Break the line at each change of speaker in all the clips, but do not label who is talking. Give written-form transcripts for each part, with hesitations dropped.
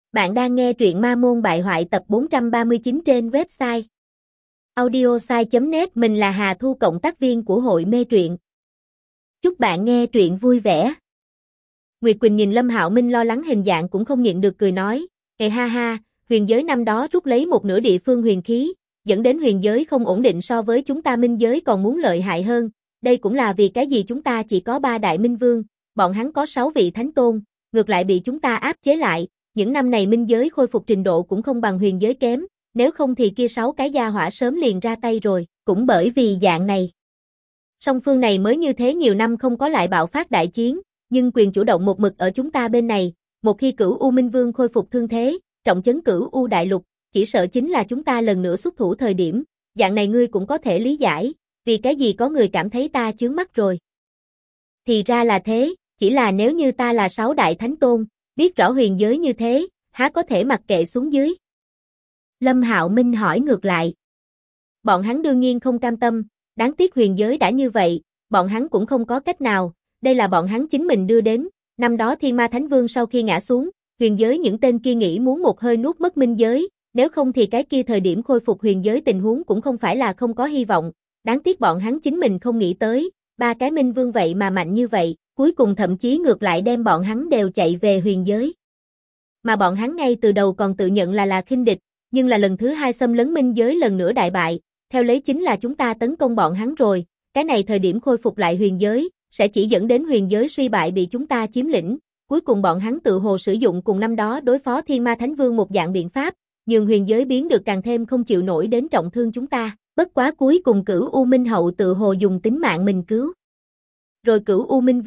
Bạn đang nghe truyện Ma Môn Bại Hoại tập 439 trên website audiosai.net. Mình là Hà Thu, cộng tác viên của hội mê truyện. Chúc bạn nghe truyện vui vẻ. Nguyệt Quỳnh nhìn Lâm Hạo Minh lo lắng hình dạng cũng không nhịn được cười nói, ha ha, huyền giới năm đó rút lấy một nửa địa phương huyền khí, dẫn đến huyền giới không ổn định, so với chúng ta minh giới còn muốn lợi hại hơn. Đây cũng là vì cái gì chúng ta chỉ có 3 đại minh vương, bọn hắn có 6 vị thánh tôn, ngược lại bị chúng ta áp chế lại. Những năm này minh giới khôi phục trình độ cũng không bằng huyền giới kém, nếu không thì kia 6 cái gia hỏa sớm liền ra tay rồi. Cũng bởi vì dạng này, song phương này mới như thế nhiều năm không có lại bạo phát đại chiến, nhưng quyền chủ động một mực ở chúng ta bên này. Một khi Cửu U Minh Vương khôi phục thương thế, trọng chấn Cửu U đại lục, chỉ sợ chính là chúng ta lần nữa xuất thủ thời điểm. Dạng này ngươi cũng có thể lý giải, vì cái gì có người cảm thấy ta chướng mắt rồi. Thì ra là thế, chỉ là nếu như ta là 6 đại thánh tôn, biết rõ huyền giới như thế, há có thể mặc kệ xuống dưới? Lâm Hạo Minh hỏi ngược lại. Bọn hắn đương nhiên không cam tâm, đáng tiếc huyền giới đã như vậy, bọn hắn cũng không có cách nào, đây là bọn hắn chính mình đưa đến. Năm đó Thiên Ma Thánh Vương sau khi ngã xuống, huyền giới những tên kia nghĩ muốn một hơi nuốt mất minh giới, nếu không thì cái kia thời điểm khôi phục huyền giới tình huống cũng không phải là không có hy vọng. Đáng tiếc bọn hắn chính mình không nghĩ tới, 3 cái minh vương vậy mà mạnh như vậy, cuối cùng thậm chí ngược lại đem bọn hắn đều chạy về huyền giới. Mà bọn hắn ngay từ đầu còn tự nhận là khinh địch, nhưng là lần thứ 2 xâm lấn minh giới lần nữa đại bại, theo lấy chính là chúng ta tấn công bọn hắn rồi, cái này thời điểm khôi phục lại huyền giới, sẽ chỉ dẫn đến huyền giới suy bại bị chúng ta chiếm lĩnh, cuối cùng bọn hắn tự hồ sử dụng cùng năm đó đối phó Thiên Ma Thánh Vương một dạng biện pháp, nhường huyền giới biến được càng thêm không chịu nổi đến trọng thương chúng ta, bất quá cuối cùng Cửu U Minh Hậu tự hồ dùng tính mạng mình cứu. Rồi Cửu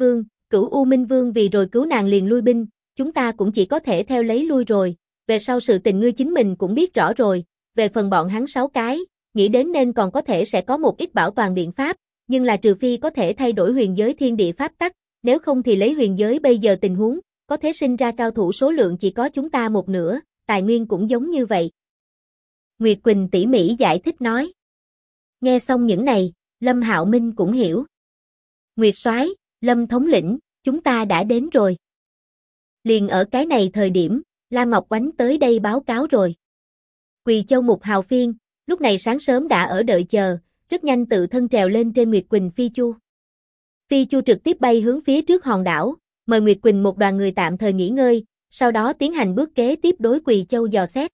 U Minh Vương vì rồi cứu nàng liền lui binh, chúng ta cũng chỉ có thể theo lấy lui rồi, về sau sự tình ngươi chính mình cũng biết rõ rồi, về phần bọn hắn 6 cái, nghĩ đến nên còn có thể sẽ có một ít bảo toàn biện pháp, nhưng là trừ phi có thể thay đổi huyền giới thiên địa pháp tắc, nếu không thì lấy huyền giới bây giờ tình huống, có thể sinh ra cao thủ số lượng chỉ có chúng ta một nửa, tài nguyên cũng giống như vậy. Nguyệt Quỳnh tỉ mỉ giải thích nói. Nghe xong những này, Lâm Hạo Minh cũng hiểu. Nguyệt soái, Lâm thống lĩnh, chúng ta đã đến rồi. Liền ở cái này thời điểm, La Ngọc Oánh tới đây báo cáo rồi. Quỳ Châu Mục Hào Phiên, lúc này sáng sớm đã ở đợi chờ, rất nhanh tự thân trèo lên trên Nguyệt Quỳnh Phi Chu. Phi Chu trực tiếp bay hướng phía trước hòn đảo, mời Nguyệt Quỳnh một đoàn người tạm thời nghỉ ngơi, sau đó tiến hành bước kế tiếp đối Quỳ Châu dò xét.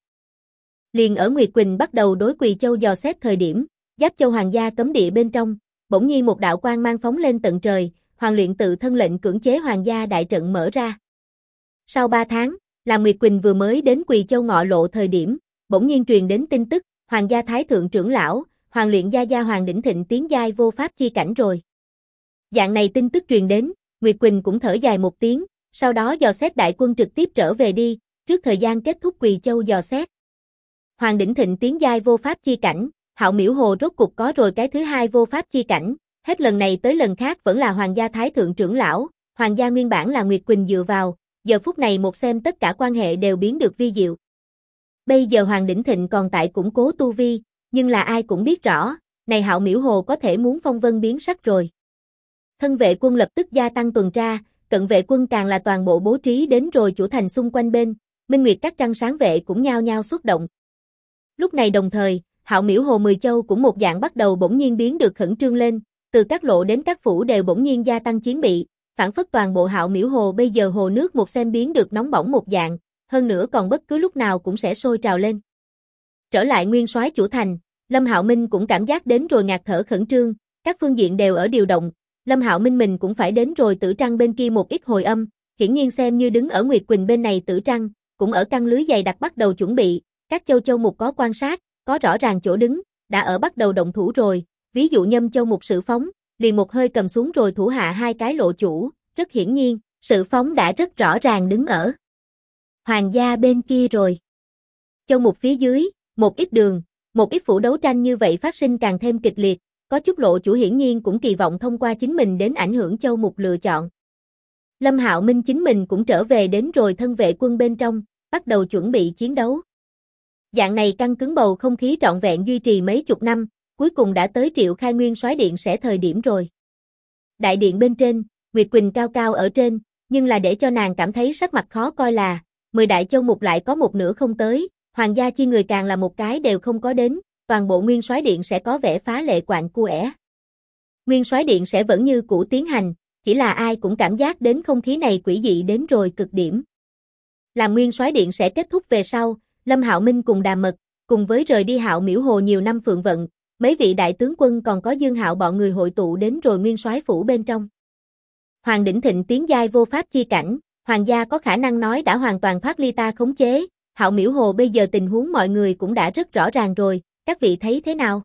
Liền ở Nguyệt Quỳnh bắt đầu đối Quỳ Châu dò xét thời điểm, Giáp Châu Hoàng gia cấm địa bên trong, bỗng nhiên một đạo quang mang phóng lên tận trời, Hoàng luyện tự thân lệnh cưỡng chế Hoàng gia đại trận mở ra. Sau 3 tháng, là Nguyệt Quỳnh vừa mới đến Quỳ Châu ngọ lộ thời điểm, bỗng nhiên truyền đến tin tức, Hoàng gia thái thượng trưởng lão, Hoàng luyện gia Hoàng Đỉnh Thịnh tiến giai vô pháp chi cảnh rồi. Dạng này tin tức truyền đến, Nguyệt Quỳnh cũng thở dài một tiếng, sau đó dò xét đại quân trực tiếp trở về đi, trước thời gian kết thúc Quỳ Châu dò xét. Hoàng Đỉnh Thịnh tiến giai vô pháp chi cảnh, Hạo Miểu Hồ rốt cục có rồi cái thứ 2 vô pháp chi cảnh, hết lần này tới lần khác vẫn là Hoàng gia thái thượng trưởng lão, Hoàng gia nguyên bản là Nguyệt Quỳnh dựa vào, giờ phút này một xem tất cả quan hệ đều biến được vi diệu. Bây giờ Hoàng Đỉnh Thịnh còn tại củng cố tu vi, nhưng là ai cũng biết rõ, này Hạo Miểu Hồ có thể muốn phong vân biến sắc rồi. Thân vệ quân lập tức gia tăng tuần tra, cận vệ quân càng là toàn bộ bố trí đến rồi chủ thành xung quanh bên, Minh Nguyệt các trăng sáng vệ cũng nhao nhao xuất động. Lúc này đồng thời, Hạo Miểu Hồ 10 châu cũng một dạng bắt đầu bỗng nhiên biến được khẩn trương lên, từ các lộ đến các phủ đều bỗng nhiên gia tăng chiến bị, phản phất toàn bộ Hạo Miểu Hồ bây giờ hồ nước một xem biến được nóng bỏng một dạng, hơn nữa còn bất cứ lúc nào cũng sẽ sôi trào lên. Trở lại nguyên soái chủ thành, Lâm Hạo Minh cũng cảm giác đến rồi ngạt thở khẩn trương, các phương diện đều ở điều động, Lâm Hạo Minh mình cũng phải đến rồi Tử Trăng bên kia một ít hồi âm, hiển nhiên xem như đứng ở Nguyệt Quỳnh bên này Tử Trăng, cũng ở căng lưới dày đặc bắt đầu chuẩn bị, các châu mục có quan sát, có rõ ràng chỗ đứng, đã ở bắt đầu động thủ rồi, ví dụ Nhâm Châu Mục Sự Phóng, liền một hơi cầm xuống rồi thủ hạ 2 cái lộ chủ, rất hiển nhiên, Sự Phóng đã rất rõ ràng đứng ở Hoàng gia bên kia rồi. Châu Mục phía dưới, một ít đường, một ít phủ đấu tranh như vậy phát sinh càng thêm kịch liệt, có chút lộ chủ hiển nhiên cũng kỳ vọng thông qua chính mình đến ảnh hưởng Châu Mục lựa chọn. Lâm Hạo Minh chính mình cũng trở về đến rồi thân vệ quân bên trong, bắt đầu chuẩn bị chiến đấu. Dạng này căng cứng bầu không khí trọn vẹn duy trì mấy chục năm, cuối cùng đã tới triệu khai nguyên soái điện sẽ thời điểm rồi. Đại điện bên trên, Nguyệt Quỳnh cao cao ở trên, nhưng là để cho nàng cảm thấy sắc mặt khó coi là, 10 đại châu mục lại có một nửa không tới, hoàng gia chi người càng là một cái đều không có đến, toàn bộ Nguyên Soái Điện sẽ có vẻ phá lệ quạnh quẽ. Nguyên Soái Điện sẽ vẫn như cũ tiến hành, chỉ là ai cũng cảm giác đến không khí này quỷ dị đến rồi cực điểm. Làm Nguyên Soái Điện sẽ kết thúc về sau, Lâm Hạo Minh cùng Đàm Mật, cùng với rời đi Hạo Miễu Hồ nhiều năm Phượng Vận, mấy vị đại tướng quân còn có Dương Hạo bọn người hội tụ đến rồi Nguyên Soái phủ bên trong. Hoàng đỉnh thịnh tiến giai vô pháp chi cảnh, hoàng gia có khả năng nói đã hoàn toàn thoát ly ta khống chế, Hạo Miễu Hồ bây giờ tình huống mọi người cũng đã rất rõ ràng rồi, các vị thấy thế nào?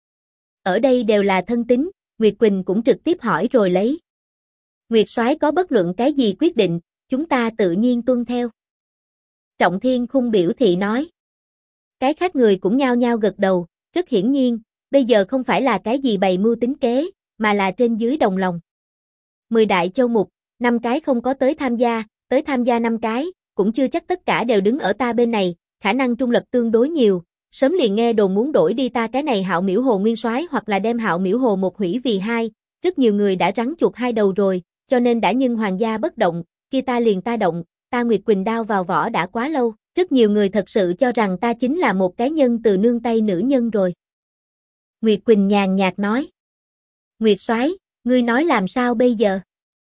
Ở đây đều là thân tín, Nguyệt Quỳnh cũng trực tiếp hỏi rồi lấy. Nguyệt Soái có bất luận cái gì quyết định, chúng ta tự nhiên tuân theo. Trọng Thiên Khung biểu thị nói. Cái khác người cũng nhao nhao gật đầu, rất hiển nhiên, bây giờ không phải là cái gì bày mưu tính kế, mà là trên dưới đồng lòng. 10 đại châu mục, 5 cái không có tới tham gia 5 cái, cũng chưa chắc tất cả đều đứng ở ta bên này, khả năng trung lập tương đối nhiều, sớm liền nghe đồn muốn đổi đi ta cái này Hạo Miễu Hồ Nguyên Soái hoặc là đem Hạo Miễu Hồ một hủy vì hai, rất nhiều người đã rắn chuột hai đầu rồi, cho nên đã nhưng hoàng gia bất động, kia ta liền ta động, ta Nguyệt Quỳnh đao vào vỏ đã quá lâu, rất nhiều người thật sự cho rằng ta chính là một cái nhân từ nương tay nữ nhân rồi. Nguyệt Quỳnh nhàn nhạt nói. Nguyệt Soái, ngươi nói làm sao bây giờ?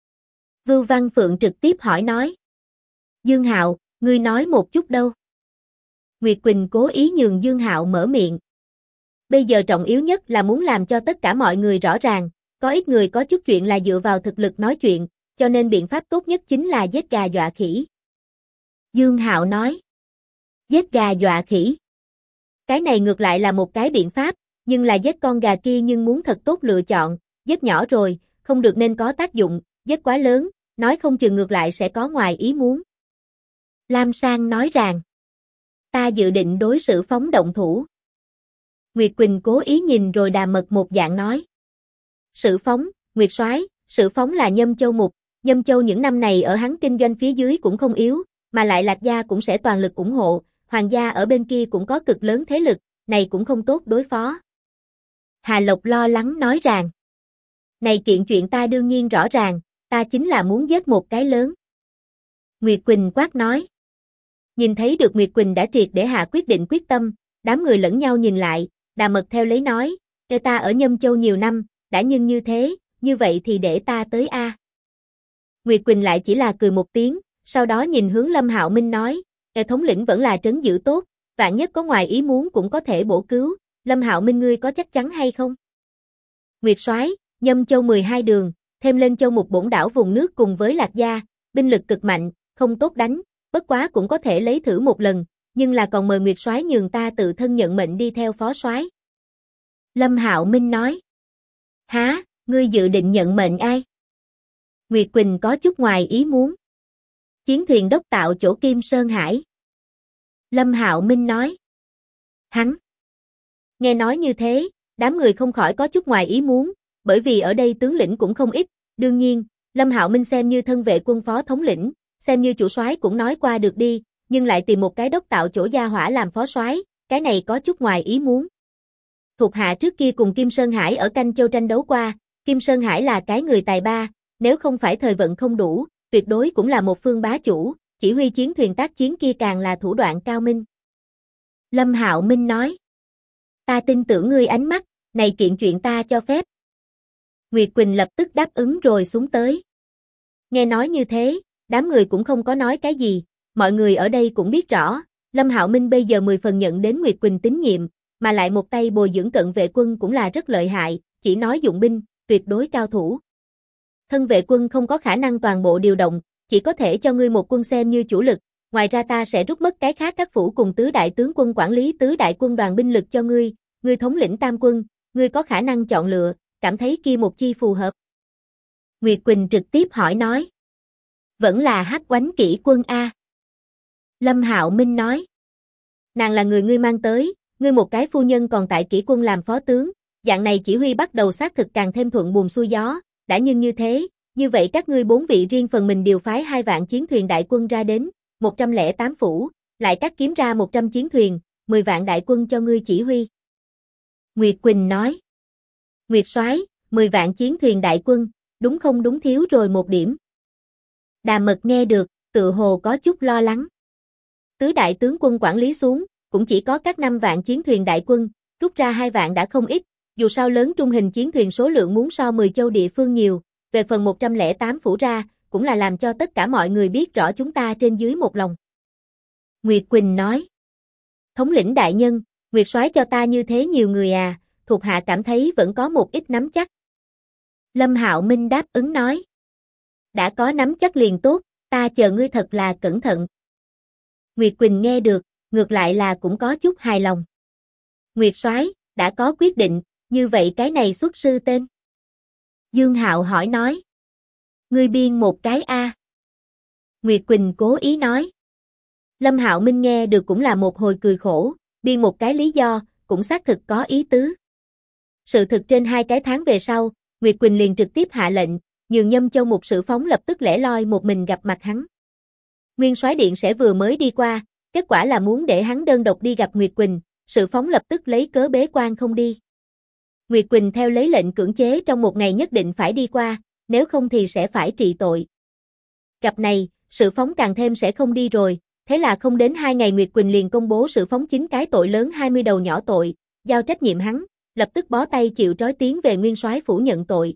Vưu Văn Phượng trực tiếp hỏi nói. Dương Hạo, ngươi nói một chút đâu? Nguyệt Quỳnh cố ý nhường Dương Hạo mở miệng. Bây giờ trọng yếu nhất là muốn làm cho tất cả mọi người rõ ràng, có ít người có chút chuyện là dựa vào thực lực nói chuyện, cho nên biện pháp tốt nhất chính là giết gà dọa khỉ. Dương Hạo nói. Giết gà dọa khỉ. Cái này ngược lại là một cái biện pháp, nhưng là giết con gà kia nhưng muốn thật tốt lựa chọn, giết nhỏ rồi, không được nên có tác dụng, giết quá lớn, nói không chừng ngược lại sẽ có ngoài ý muốn. Lam Sang nói rằng, ta dự định đối xử phóng động thủ. Nguyệt Quỳnh cố ý nhìn rồi Đàm Mật một dạng nói. Sự phóng, Nguyệt Soái, sự phóng là Nhâm Châu mục, Nhâm Châu những năm này ở hắn kinh doanh phía dưới cũng không yếu, mà lại Lạc gia cũng sẽ toàn lực ủng hộ, hoàng gia ở bên kia cũng có cực lớn thế lực, này cũng không tốt đối phó. Hà Lộc lo lắng nói rằng, này kiện chuyện ta đương nhiên rõ ràng, ta chính là muốn giết một cái lớn. Nguyệt Quỳnh quát nói. Nhìn thấy được Nguyệt Quỳnh đã triệt để hạ quyết định quyết tâm, đám người lẫn nhau nhìn lại, Đàm Mật theo lấy nói, ta ở Nhâm Châu nhiều năm, đã nhưng như thế, như vậy thì để ta tới a. Nguyệt Quỳnh lại chỉ là cười một tiếng, sau đó nhìn hướng Lâm Hạo Minh nói, thống lĩnh vẫn là trấn giữ tốt, vạn nhất có ngoài ý muốn cũng có thể bổ cứu, Lâm Hạo Minh ngươi có chắc chắn hay không? Nguyệt Soái, Nhâm Châu 12 đường, thêm lên châu mục bổn đảo vùng nước cùng với Lạc gia, binh lực cực mạnh, không tốt đánh, bất quá cũng có thể lấy thử một lần, nhưng là còn mời Nguyệt Soái nhường ta tự thân nhận mệnh đi theo phó soái. Lâm Hạo Minh nói. Há, ngươi dự định nhận mệnh ai? Nguyệt Quỳnh có chút ngoài ý muốn. Chiến thuyền đốc tạo chỗ Kim Sơn Hải. Lâm Hạo Minh nói. Hắn. Nghe nói như thế, đám người không khỏi có chút ngoài ý muốn, bởi vì ở đây tướng lĩnh cũng không ít, đương nhiên, Lâm Hạo Minh xem như thân vệ quân phó thống lĩnh, xem như chủ soái cũng nói qua được đi, nhưng lại tìm một cái đốc tạo chỗ gia hỏa làm phó soái, cái này có chút ngoài ý muốn. Thuộc hạ trước kia cùng Kim Sơn Hải ở Canh Châu tranh đấu qua, Kim Sơn Hải là cái người tài ba, nếu không phải thời vận không đủ, tuyệt đối cũng là một phương bá chủ, chỉ huy chiến thuyền tác chiến kia càng là thủ đoạn cao minh. Lâm Hạo Minh nói, ta tin tưởng ngươi ánh mắt, này kiện chuyện ta cho phép. Nguyệt Quỳnh lập tức đáp ứng rồi xuống tới. Nghe nói như thế, đám người cũng không có nói cái gì, mọi người ở đây cũng biết rõ, Lâm Hạo Minh bây giờ 10 phần nhận đến Nguyệt Quỳnh tín nhiệm, mà lại một tay bồi dưỡng cận vệ quân cũng là rất lợi hại, chỉ nói dụng binh, tuyệt đối cao thủ. Thân vệ quân không có khả năng toàn bộ điều động, chỉ có thể cho ngươi một quân xem như chủ lực, ngoài ra ta sẽ rút mất cái khác các phủ cùng tứ đại tướng quân quản lý tứ đại quân đoàn binh lực cho ngươi, ngươi thống lĩnh tam quân, ngươi có khả năng chọn lựa, cảm thấy kia một chi phù hợp. Nguyệt Quỳnh trực tiếp hỏi nói. Vẫn là Hắc Oánh kỵ quân A. Lâm Hạo Minh nói. Nàng là người ngươi mang tới, ngươi một cái phu nhân còn tại kỵ quân làm phó tướng, dạng này chỉ huy bắt đầu xác thực càng thêm thuận buồm xuôi gió, đã nhưng như thế, như vậy các ngươi 4 vị riêng phần mình điều phái 2 vạn chiến thuyền đại quân ra đến, 108 phủ, lại cắt kiếm ra 100 chiến thuyền, 10 vạn đại quân cho ngươi chỉ huy. Nguyệt Quỳnh nói. Nguyệt Soái, 10 vạn chiến thuyền đại quân, đúng không đúng thiếu rồi một điểm. Đàm Mật nghe được, tự hồ có chút lo lắng. tứ đại tướng quân quản lý xuống, cũng chỉ có các 5 vạn chiến thuyền đại quân, rút ra 2 vạn đã không ít, dù sao lớn trung hình chiến thuyền số lượng muốn so 10 châu địa phương nhiều, về phần 108 phủ ra, cũng là làm cho tất cả mọi người biết rõ chúng ta trên dưới một lòng. Nguyệt Quỳnh nói, thống lĩnh đại nhân, Nguyệt soái cho ta như thế nhiều người à, thuộc hạ cảm thấy vẫn có một ít nắm chắc. Lâm Hạo Minh đáp ứng nói, đã có nắm chắc liền tốt, ta chờ ngươi thật là cẩn thận. Nguyệt Quỳnh nghe được, ngược lại là cũng có chút hài lòng. Nguyệt soái, đã có quyết định, như vậy cái này xuất sư tên. Dương Hạo hỏi nói, ngươi biên một cái a. Nguyệt Quỳnh cố ý nói. Lâm Hạo Minh nghe được cũng là một hồi cười khổ, biên một cái lý do, cũng xác thực có ý tứ. Sự thực trên 2 cái tháng về sau, Nguyệt Quỳnh liền trực tiếp hạ lệnh, nhường Nhâm Châu Mục Sử Phóng lập tức lẻ loi một mình gặp mặt hắn. Nguyên soái điện sẽ vừa mới đi qua, kết quả là muốn để hắn đơn độc đi gặp Nguyệt Quỳnh, Sử Phóng lập tức lấy cớ bế quan không đi. Nguyệt Quỳnh theo lấy lệnh cưỡng chế trong một ngày nhất định phải đi qua, nếu không thì sẽ phải trị tội. Gặp này, Sử Phóng càng thêm sẽ không đi rồi, thế là không đến 2 ngày Nguyệt Quỳnh liền công bố Sử Phóng 9 cái tội lớn 20 đầu nhỏ tội, giao trách nhiệm hắn, lập tức bó tay chịu trói tiến về Nguyên soái phủ nhận tội.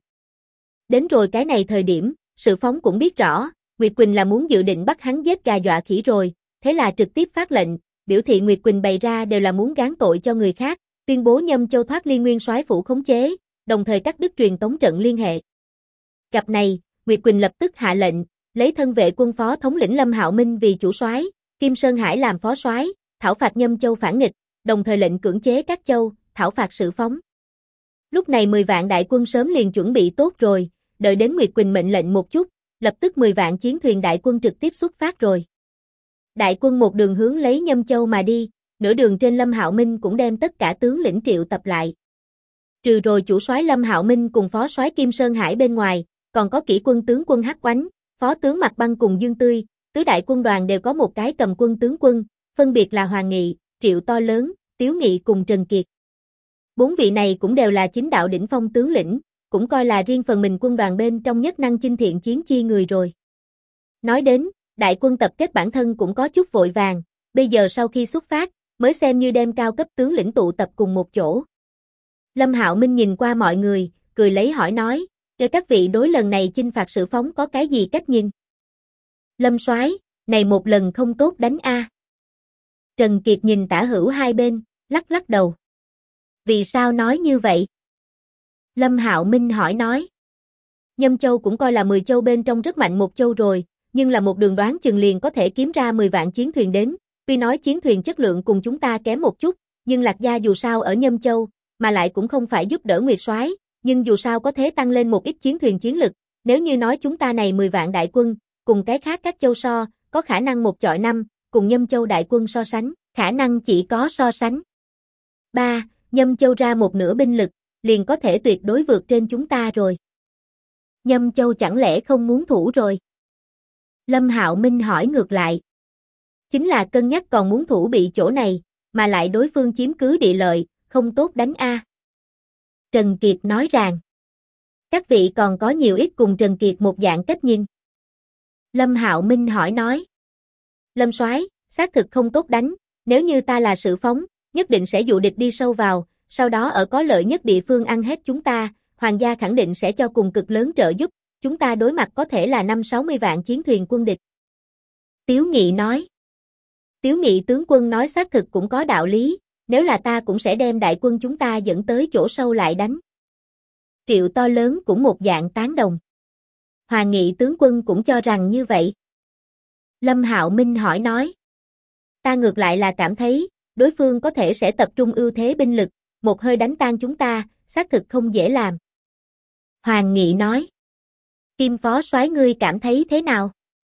Đến rồi cái này thời điểm, Sử Phóng cũng biết rõ, Nguyệt Quỳnh là muốn dự định bắt hắn giết gà dọa khỉ rồi, thế là trực tiếp phát lệnh, biểu thị Nguyệt Quỳnh bày ra đều là muốn gán tội cho người khác, tuyên bố Nhâm Châu thoát ly Nguyên soái phủ khống chế, đồng thời cắt đứt truyền tống trận liên hệ. Gặp này, Nguyệt Quỳnh lập tức hạ lệnh, lấy thân vệ quân phó thống lĩnh Lâm Hạo Minh vì chủ soái, Kim Sơn Hải làm phó soái, thảo phạt Nhâm Châu phản nghịch, đồng thời lệnh cưỡng chế các châu, thảo phạt Sử Phóng. Lúc này 10 vạn đại quân sớm liền chuẩn bị tốt rồi, đợi đến Nguyệt Quỳnh mệnh lệnh một chút, lập tức 10 vạn chiến thuyền đại quân trực tiếp xuất phát rồi. Đại quân một đường hướng lấy Nhâm Châu mà đi, nửa đường trên Lâm Hạo Minh cũng đem tất cả tướng lĩnh triệu tập lại. Trừ rồi chủ soái Lâm Hạo Minh cùng phó soái Kim Sơn Hải bên ngoài, còn có kỷ quân tướng quân Hắc Oánh, phó tướng Mạc Băng cùng Dương Tươi, tứ đại quân đoàn đều có một cái cầm quân tướng quân, phân biệt là Hoàng Nghị, Triệu To Lớn, Tiếu Nghị cùng Trần Kiệt. 4 vị này cũng đều là chính đạo đỉnh phong tướng lĩnh, cũng coi là riêng phần mình quân đoàn bên trong nhất năng chinh thiện chiến chi người rồi. Nói đến, đại quân tập kết bản thân cũng có chút vội vàng, bây giờ sau khi xuất phát, mới xem như đem cao cấp tướng lĩnh tụ tập cùng một chỗ. Lâm Hạo Minh nhìn qua mọi người, cười lấy hỏi nói, để các vị đối lần này chinh phạt Sử Phóng có cái gì cách nhìn? Lâm soái, này một lần không tốt đánh a. Trần Kiệt nhìn tả hữu hai bên, lắc lắc đầu. Vì sao nói như vậy? Lâm Hạo Minh hỏi nói. Nhâm Châu cũng coi là 10 châu bên trong rất mạnh một châu rồi, nhưng là một đường đoán chừng liền có thể kiếm ra 10 vạn chiến thuyền đến, tuy nói chiến thuyền chất lượng cùng chúng ta kém một chút, nhưng Lạc Gia dù sao ở Nhâm Châu, mà lại cũng không phải giúp đỡ Nguyệt soái, nhưng dù sao có thể tăng lên một ít chiến thuyền chiến lực, nếu như nói chúng ta này 10 vạn đại quân, cùng cái khác các châu so, có khả năng một chọi năm, cùng Nhâm Châu đại quân so sánh, khả năng chỉ có so sánh. 3. Nhâm Châu ra một nửa binh lực, liền có thể tuyệt đối vượt trên chúng ta rồi. Nhâm Châu chẳng lẽ không muốn thủ rồi? Lâm Hạo Minh hỏi ngược lại. Chính là cân nhắc còn muốn thủ bị chỗ này, mà lại đối phương chiếm cứ địa lợi, không tốt đánh a. Trần Kiệt nói rằng. Các vị còn có nhiều ít cùng Trần Kiệt một dạng cách nhìn. Lâm Hạo Minh hỏi nói. Lâm soái, xác thực không tốt đánh, nếu như ta là Sử Phóng, nhất định sẽ dụ địch đi sâu vào, sau đó ở có lợi nhất địa phương ăn hết chúng ta, hoàng gia khẳng định sẽ cho cùng cực lớn trợ giúp, chúng ta đối mặt có thể là 5-60 vạn chiến thuyền quân địch. Tiếu Nghị nói. Tiếu Nghị tướng quân nói xác thực cũng có đạo lý, nếu là ta cũng sẽ đem đại quân chúng ta dẫn tới chỗ sâu lại đánh. Triệu To Lớn cũng một dạng tán đồng. Hoàng Nghị tướng quân cũng cho rằng như vậy. Lâm Hạo Minh hỏi nói. Ta ngược lại là cảm thấy, đối phương có thể sẽ tập trung ưu thế binh lực, một hơi đánh tan chúng ta, xác thực không dễ làm. Hoàng Nghị nói. Kim phó soái ngươi cảm thấy thế nào?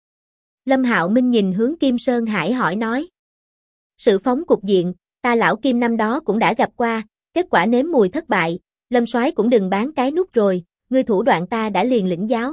Lâm Hạo Minh nhìn hướng Kim Sơn Hải hỏi nói. Sự phóng cục diện, ta lão Kim năm đó cũng đã gặp qua, kết quả nếm mùi thất bại, Lâm soái cũng đừng bán cái nút rồi, ngươi thủ đoạn ta đã liền lĩnh giáo.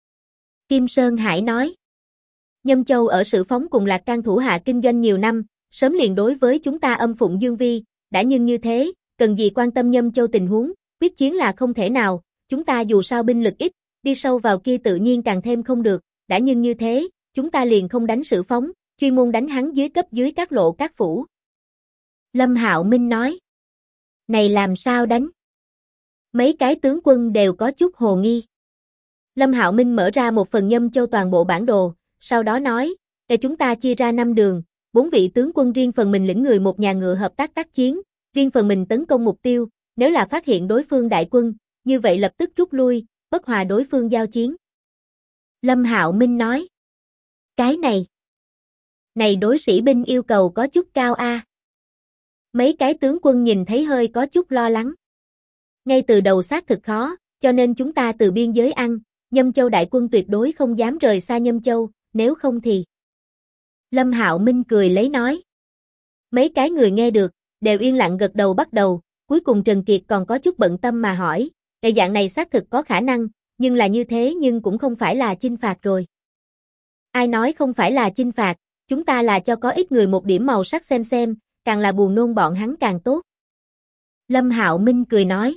Kim Sơn Hải nói. Nhâm Châu ở Sự Phóng cùng Lạc Can thủ hạ kinh doanh nhiều năm, sớm liền đối với chúng ta âm phụng dương vi, đã nhưng như thế, cần gì quan tâm Nhâm Châu tình huống, quyết chiến là không thể nào, chúng ta dù sao binh lực ít, đi sâu vào kia tự nhiên càng thêm không được, đã nhưng như thế, chúng ta liền không đánh Sự Phóng, chuyên môn đánh hắn dưới cấp dưới các lộ các phủ. Lâm Hạo Minh nói. Này làm sao đánh? Mấy cái tướng quân đều có chút hồ nghi. Lâm Hạo Minh mở ra một phần Nhâm Châu toàn bộ bản đồ, sau đó nói, chúng ta chia ra 5 đường, 4 vị tướng quân riêng phần mình lĩnh người một nhà ngựa hợp tác tác chiến, riêng phần mình tấn công mục tiêu, nếu là phát hiện đối phương đại quân, như vậy lập tức rút lui, bất hòa đối phương giao chiến. Lâm Hạo Minh nói, cái này đối sĩ binh yêu cầu có chút cao a. Mấy cái tướng quân nhìn thấy hơi có chút lo lắng. Ngay từ đầu xác thực khó, cho nên chúng ta từ biên giới ăn, Nhâm Châu đại quân tuyệt đối không dám rời xa Nhâm Châu, nếu không thì. Lâm Hạo Minh cười lấy nói. Mấy cái người nghe được, đều yên lặng gật đầu bắt đầu, cuối cùng Trần Kiệt còn có chút bận tâm mà hỏi, dạng này xác thực có khả năng, nhưng là như thế nhưng cũng không phải là chinh phạt rồi. Ai nói không phải là chinh phạt, chúng ta là cho có ít người một điểm màu sắc xem, càng là buồn nôn bọn hắn càng tốt. Lâm Hạo Minh cười nói.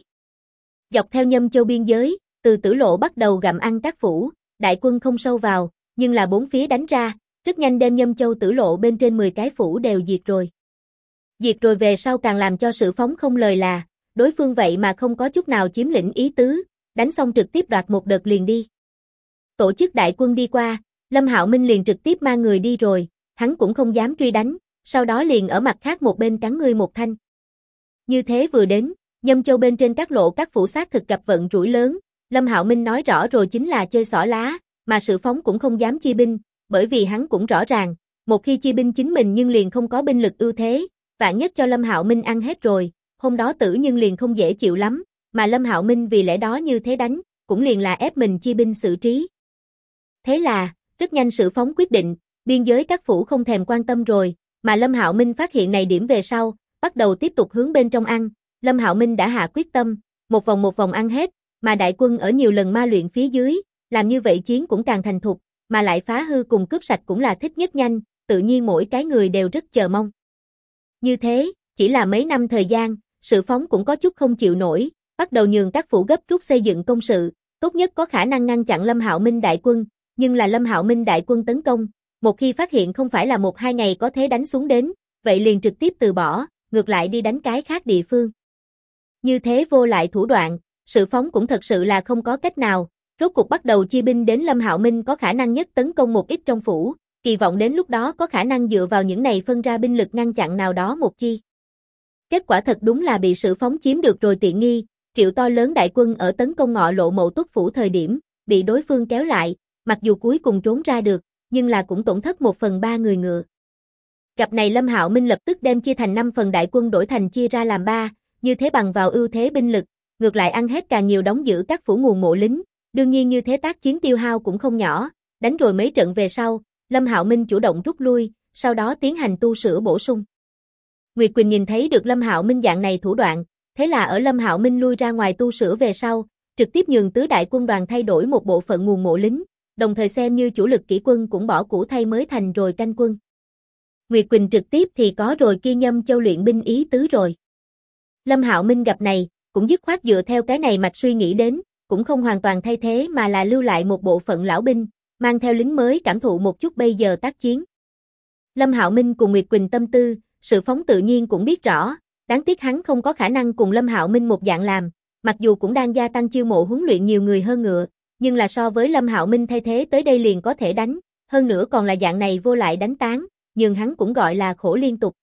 Dọc theo Nhâm Châu biên giới, từ Tử Lộ bắt đầu gặm ăn các phủ, đại quân không sâu vào, nhưng là bốn phía đánh ra, rất nhanh đem Nhâm Châu Tử Lộ bên trên 10 cái phủ đều diệt rồi. Diệt rồi về sau càng làm cho Sử Phóng không lời là, đối phương vậy mà không có chút nào chiếm lĩnh ý tứ, đánh xong trực tiếp đoạt một đợt liền đi. Tổ chức đại quân đi qua, Lâm Hạo Minh liền trực tiếp mang người đi rồi, hắn cũng không dám truy đánh, sau đó liền ở mặt khác một bên cắn ngươi một thanh. Như thế vừa đến, Nhâm Châu bên trên các lộ các phủ sát thực gặp vận rủi lớn, Lâm Hạo Minh nói rõ rồi chính là chơi xỏ lá, mà Sử Phóng cũng không dám chi binh, bởi vì hắn cũng rõ ràng, một khi chi binh chính mình nhưng liền không có binh lực ưu thế, vạn nhất cho Lâm Hạo Minh ăn hết rồi, hôm đó tử nhưng liền không dễ chịu lắm, mà Lâm Hạo Minh vì lẽ đó như thế đánh, cũng liền là ép mình chi binh xử trí. Thế là, rất nhanh Sử Phóng quyết định, biên giới các phủ không thèm quan tâm rồi, mà Lâm Hạo Minh phát hiện này điểm về sau, bắt đầu tiếp tục hướng bên trong ăn, Lâm Hạo Minh đã hạ quyết tâm, một vòng ăn hết, mà đại quân ở nhiều lần ma luyện phía dưới, làm như vậy chiến cũng càng thành thục, mà lại phá hư cùng cướp sạch cũng là thích nhất nhanh, tự nhiên mỗi cái người đều rất chờ mong. Như thế, chỉ là mấy năm thời gian, Sử Phóng cũng có chút không chịu nổi, bắt đầu nhường các phủ gấp rút xây dựng công sự, tốt nhất có khả năng ngăn chặn Lâm Hạo Minh đại quân, nhưng là Lâm Hạo Minh đại quân tấn công, một khi phát hiện không phải là 1-2 ngày có thể đánh xuống đến, vậy liền trực tiếp từ bỏ, ngược lại đi đánh cái khác địa phương. Như thế vô lại thủ đoạn, Sử Phóng cũng thật sự là không có cách nào, rốt cuộc bắt đầu chia binh đến Lâm Hạo Minh có khả năng nhất tấn công một ít trong phủ, kỳ vọng đến lúc đó có khả năng dựa vào những này phân ra binh lực ngăn chặn nào đó một chi. Kết quả thật đúng là bị Sử Phóng chiếm được rồi tiện nghi, triệu to lớn đại quân ở tấn công Ngọ Lộ Mậu Tuất phủ thời điểm, bị đối phương kéo lại, mặc dù cuối cùng trốn ra được, nhưng là cũng tổn thất 1/3 người ngựa. Gặp này Lâm Hạo Minh lập tức đem chia thành 5 phần đại quân đổi thành chia ra làm 3, như thế bằng vào ưu thế binh lực, ngược lại ăn hết càng nhiều đóng giữ các phủ nguồn mộ lính, đương nhiên như thế tác chiến tiêu hao cũng không nhỏ, đánh rồi mấy trận về sau, Lâm Hạo Minh chủ động rút lui, sau đó tiến hành tu sửa bổ sung. Nguyệt Quỳnh nhìn thấy được Lâm Hạo Minh dạng này thủ đoạn, thế là ở Lâm Hạo Minh lui ra ngoài tu sửa về sau, trực tiếp nhường tứ đại quân đoàn thay đổi một bộ phận nguồn mộ lính, đồng thời xem như chủ lực kỷ quân cũng bỏ cũ thay mới thành rồi canh quân. Nguyệt Quỳnh trực tiếp thì có rồi kia Nhâm Châu luyện binh ý tứ rồi. Lâm Hạo Minh gặp này, cũng dứt khoát dựa theo cái này mạch suy nghĩ đến, cũng không hoàn toàn thay thế mà là lưu lại một bộ phận lão binh, mang theo lính mới cảm thụ một chút bây giờ tác chiến. Lâm Hạo Minh cùng Nguyệt Quỳnh tâm tư, Sử Phóng tự nhiên cũng biết rõ, đáng tiếc hắn không có khả năng cùng Lâm Hạo Minh một dạng làm, mặc dù cũng đang gia tăng chiêu mộ huấn luyện nhiều người hơn ngựa, nhưng là so với Lâm Hạo Minh thay thế tới đây liền có thể đánh, hơn nữa còn là dạng này vô lại đánh tán, nhưng hắn cũng gọi là khổ liên tục.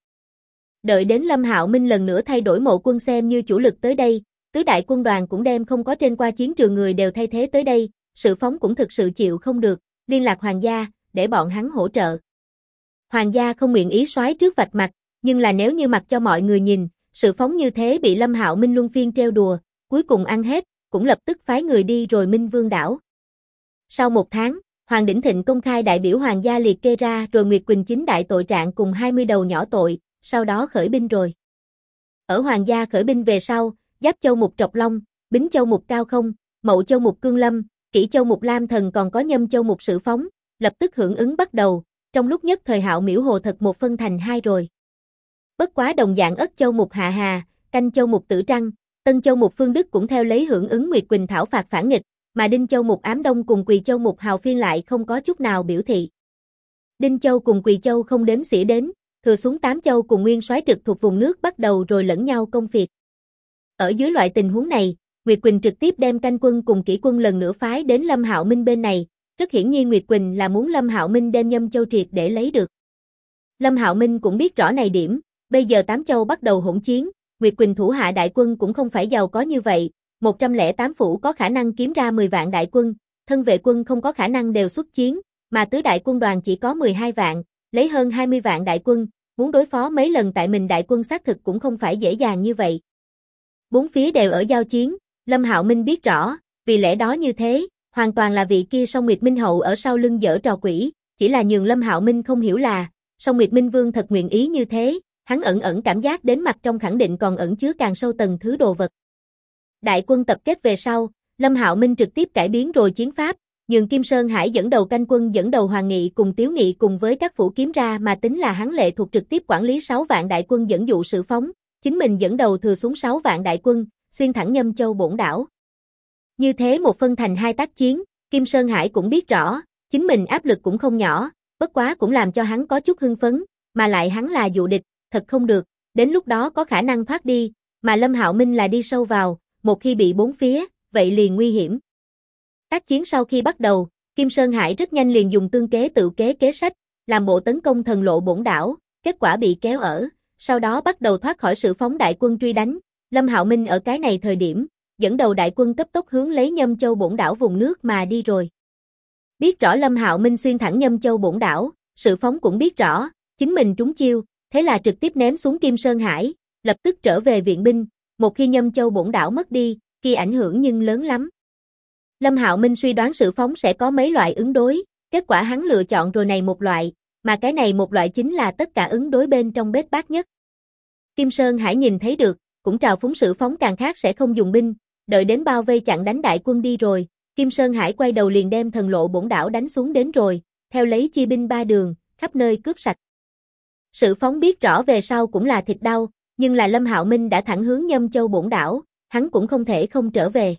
Đợi đến Lâm Hạo Minh lần nữa thay đổi mộ quân xem như chủ lực tới đây, tứ đại quân đoàn cũng đem không có trên qua chiến trường người đều thay thế tới đây, Sử Phóng cũng thực sự chịu không được, liên lạc Hoàng gia, để bọn hắn hỗ trợ. Hoàng gia không nguyện ý soái trước vạch mặt, nhưng là nếu như mặt cho mọi người nhìn, Sử Phóng như thế bị Lâm Hạo Minh luân phiên trêu đùa, cuối cùng ăn hết, cũng lập tức phái người đi rồi Minh Vương đảo. Sau 1 tháng, Hoàng Đỉnh Thịnh công khai đại biểu Hoàng gia liệt kê ra rồi Nguyệt Quỳnh 9 đại tội trạng cùng 20 đầu nhỏ tội, sau đó khởi binh rồi. Ở Hoàng gia khởi binh về sau, Giáp Châu Mục Trọc Long, Bính Châu Mục Cao Không, Mậu Châu Mục Cương Lâm, Kỷ Châu Mục Lam Thần còn có Nhâm Châu Mục Sử Phóng, lập tức hưởng ứng bắt đầu, trong lúc nhất thời Hạo Miễu Hồ thật một phân thành 2 rồi. Bất quá đồng dạng Ất Châu Mục Hạ Hà, Canh Châu Mục Tử Trăng, Tân Châu Mục Phương Đức cũng theo lấy hưởng ứng Nguyệt Quỳnh thảo phạt phản nghịch, mà Đinh Châu Mục Ám Đông cùng Quỳ Châu Mục Hào Phiên lại không có chút nào biểu thị. Đinh Châu cùng Quỳ Châu không đếm xỉa đến, thừa xuống 8 châu cùng nguyên soái trực thuộc vùng nước bắt đầu rồi lẫn nhau công phiệt. Ở dưới loại tình huống này, Nguyệt Quỳnh trực tiếp đem canh quân cùng kỷ quân lần nữa phái đến Lâm Hạo Minh bên này, rất hiển nhiên Nguyệt Quỳnh là muốn Lâm Hạo Minh đem Nhâm Châu triệt để lấy được. Lâm Hạo Minh cũng biết rõ này điểm, bây giờ 8 châu bắt đầu hỗn chiến, Nguyệt Quỳnh thủ hạ đại quân cũng không phải giàu có như vậy, 108 phủ có khả năng kiếm ra 10 vạn đại quân, thân vệ quân không có khả năng đều xuất chiến, mà tứ đại quân đoàn chỉ có 12 vạn, lấy hơn 20 vạn đại quân, muốn đối phó mấy lần tại mình đại quân xác thực cũng không phải dễ dàng như vậy. Bốn phía đều ở giao chiến, Lâm Hạo Minh biết rõ, vì lẽ đó như thế, hoàn toàn là vị kia Song Nguyệt Minh hậu ở sau lưng giở trò quỷ, chỉ là nhường Lâm Hạo Minh không hiểu là, Song Nguyệt Minh Vương thật nguyện ý như thế, hắn ẩn cảm giác đến mặt trong khẳng định còn ẩn chứa càng sâu tầng thứ đồ vật. Đại quân tập kết về sau, Lâm Hạo Minh trực tiếp cải biến rồi chiến pháp, nhường Kim Sơn Hải dẫn đầu canh quân dẫn đầu Hoàng Nghị cùng Tiếu Nghị cùng với các phủ kiếm ra mà tính là hắn lệ thuộc trực tiếp quản lý 6 vạn đại quân dẫn dụ sự phóng, chính mình dẫn đầu thừa xuống 6 vạn đại quân, xuyên thẳng Nhâm Châu bổn đảo. Như thế một phân thành hai tác chiến, Kim Sơn Hải cũng biết rõ, chính mình áp lực cũng không nhỏ, bất quá cũng làm cho hắn có chút hưng phấn, mà lại hắn là dụ địch, thật không được, đến lúc đó có khả năng thoát đi, mà Lâm Hạo Minh là đi sâu vào, một khi bị bốn phía, vậy liền nguy hiểm. Tác chiến sau khi bắt đầu, Kim Sơn Hải rất nhanh liền dùng tương kế tự kế kế sách, làm bộ tấn công thần lộ bổn đảo, kết quả bị kéo ở, sau đó bắt đầu thoát khỏi sự phóng đại quân truy đánh. Lâm Hạo Minh ở cái này thời điểm, dẫn đầu đại quân cấp tốc hướng lấy Nhâm Châu bổn đảo vùng nước mà đi rồi. Biết rõ Lâm Hạo Minh xuyên thẳng Nhâm Châu bổn đảo, sự phóng cũng biết rõ, chính mình trúng chiêu, thế là trực tiếp ném xuống Kim Sơn Hải, lập tức trở về viện binh, một khi Nhâm Châu bổn đảo mất đi, kia ảnh hưởng nhưng lớn lắm. Lâm Hạo Minh suy đoán sự phóng sẽ có mấy loại ứng đối, kết quả hắn lựa chọn rồi này một loại, mà cái này một loại chính là tất cả ứng đối bên trong bết bát nhất. Kim Sơn Hải nhìn thấy được, cũng trào phúng sự phóng càng khác sẽ không dùng binh, đợi đến bao vây chặn đánh đại quân đi rồi, Kim Sơn Hải quay đầu liền đem thần lộ bổn đảo đánh xuống đến rồi, theo lấy chia binh ba đường, khắp nơi cướp sạch. Sự phóng biết rõ về sau cũng là thịt đau, nhưng là Lâm Hạo Minh đã thẳng hướng Nhâm Châu bổn đảo, hắn cũng không thể không trở về.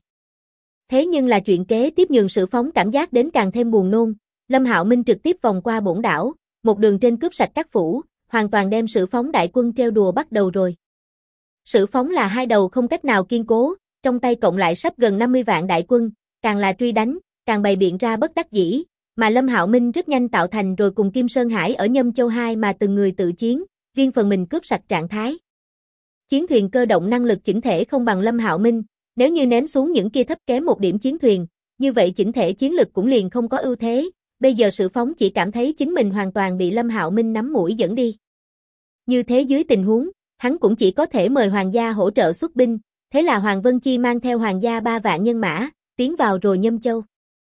Thế nhưng là chuyện kế tiếp nhường sự phóng cảm giác đến càng thêm buồn nôn, Lâm Hạo Minh trực tiếp vòng qua bổn đảo, một đường trên cướp sạch các phủ, hoàn toàn đem sự phóng đại quân trêu đùa bắt đầu rồi. Sự phóng là hai đầu không cách nào kiên cố, trong tay cộng lại sắp gần 50 vạn đại quân, càng là truy đánh, càng bày biện ra bất đắc dĩ, mà Lâm Hạo Minh rất nhanh tạo thành rồi cùng Kim Sơn Hải ở Nhâm Châu 2 mà từng người tự chiến, riêng phần mình cướp sạch trạng thái. Chiến thuyền cơ động năng lực chỉnh thể không bằng Lâm Hạo Minh, nếu như ném xuống những kia thấp kém một điểm chiến thuyền, như vậy chỉnh thể chiến lực cũng liền không có ưu thế, bây giờ sự phóng chỉ cảm thấy chính mình hoàn toàn bị Lâm Hạo Minh nắm mũi dẫn đi. Như thế dưới tình huống, hắn cũng chỉ có thể mời hoàng gia hỗ trợ xuất binh, thế là Hoàng Vân Chi mang theo hoàng gia 3 vạn nhân mã, tiến vào rồi Nhâm Châu.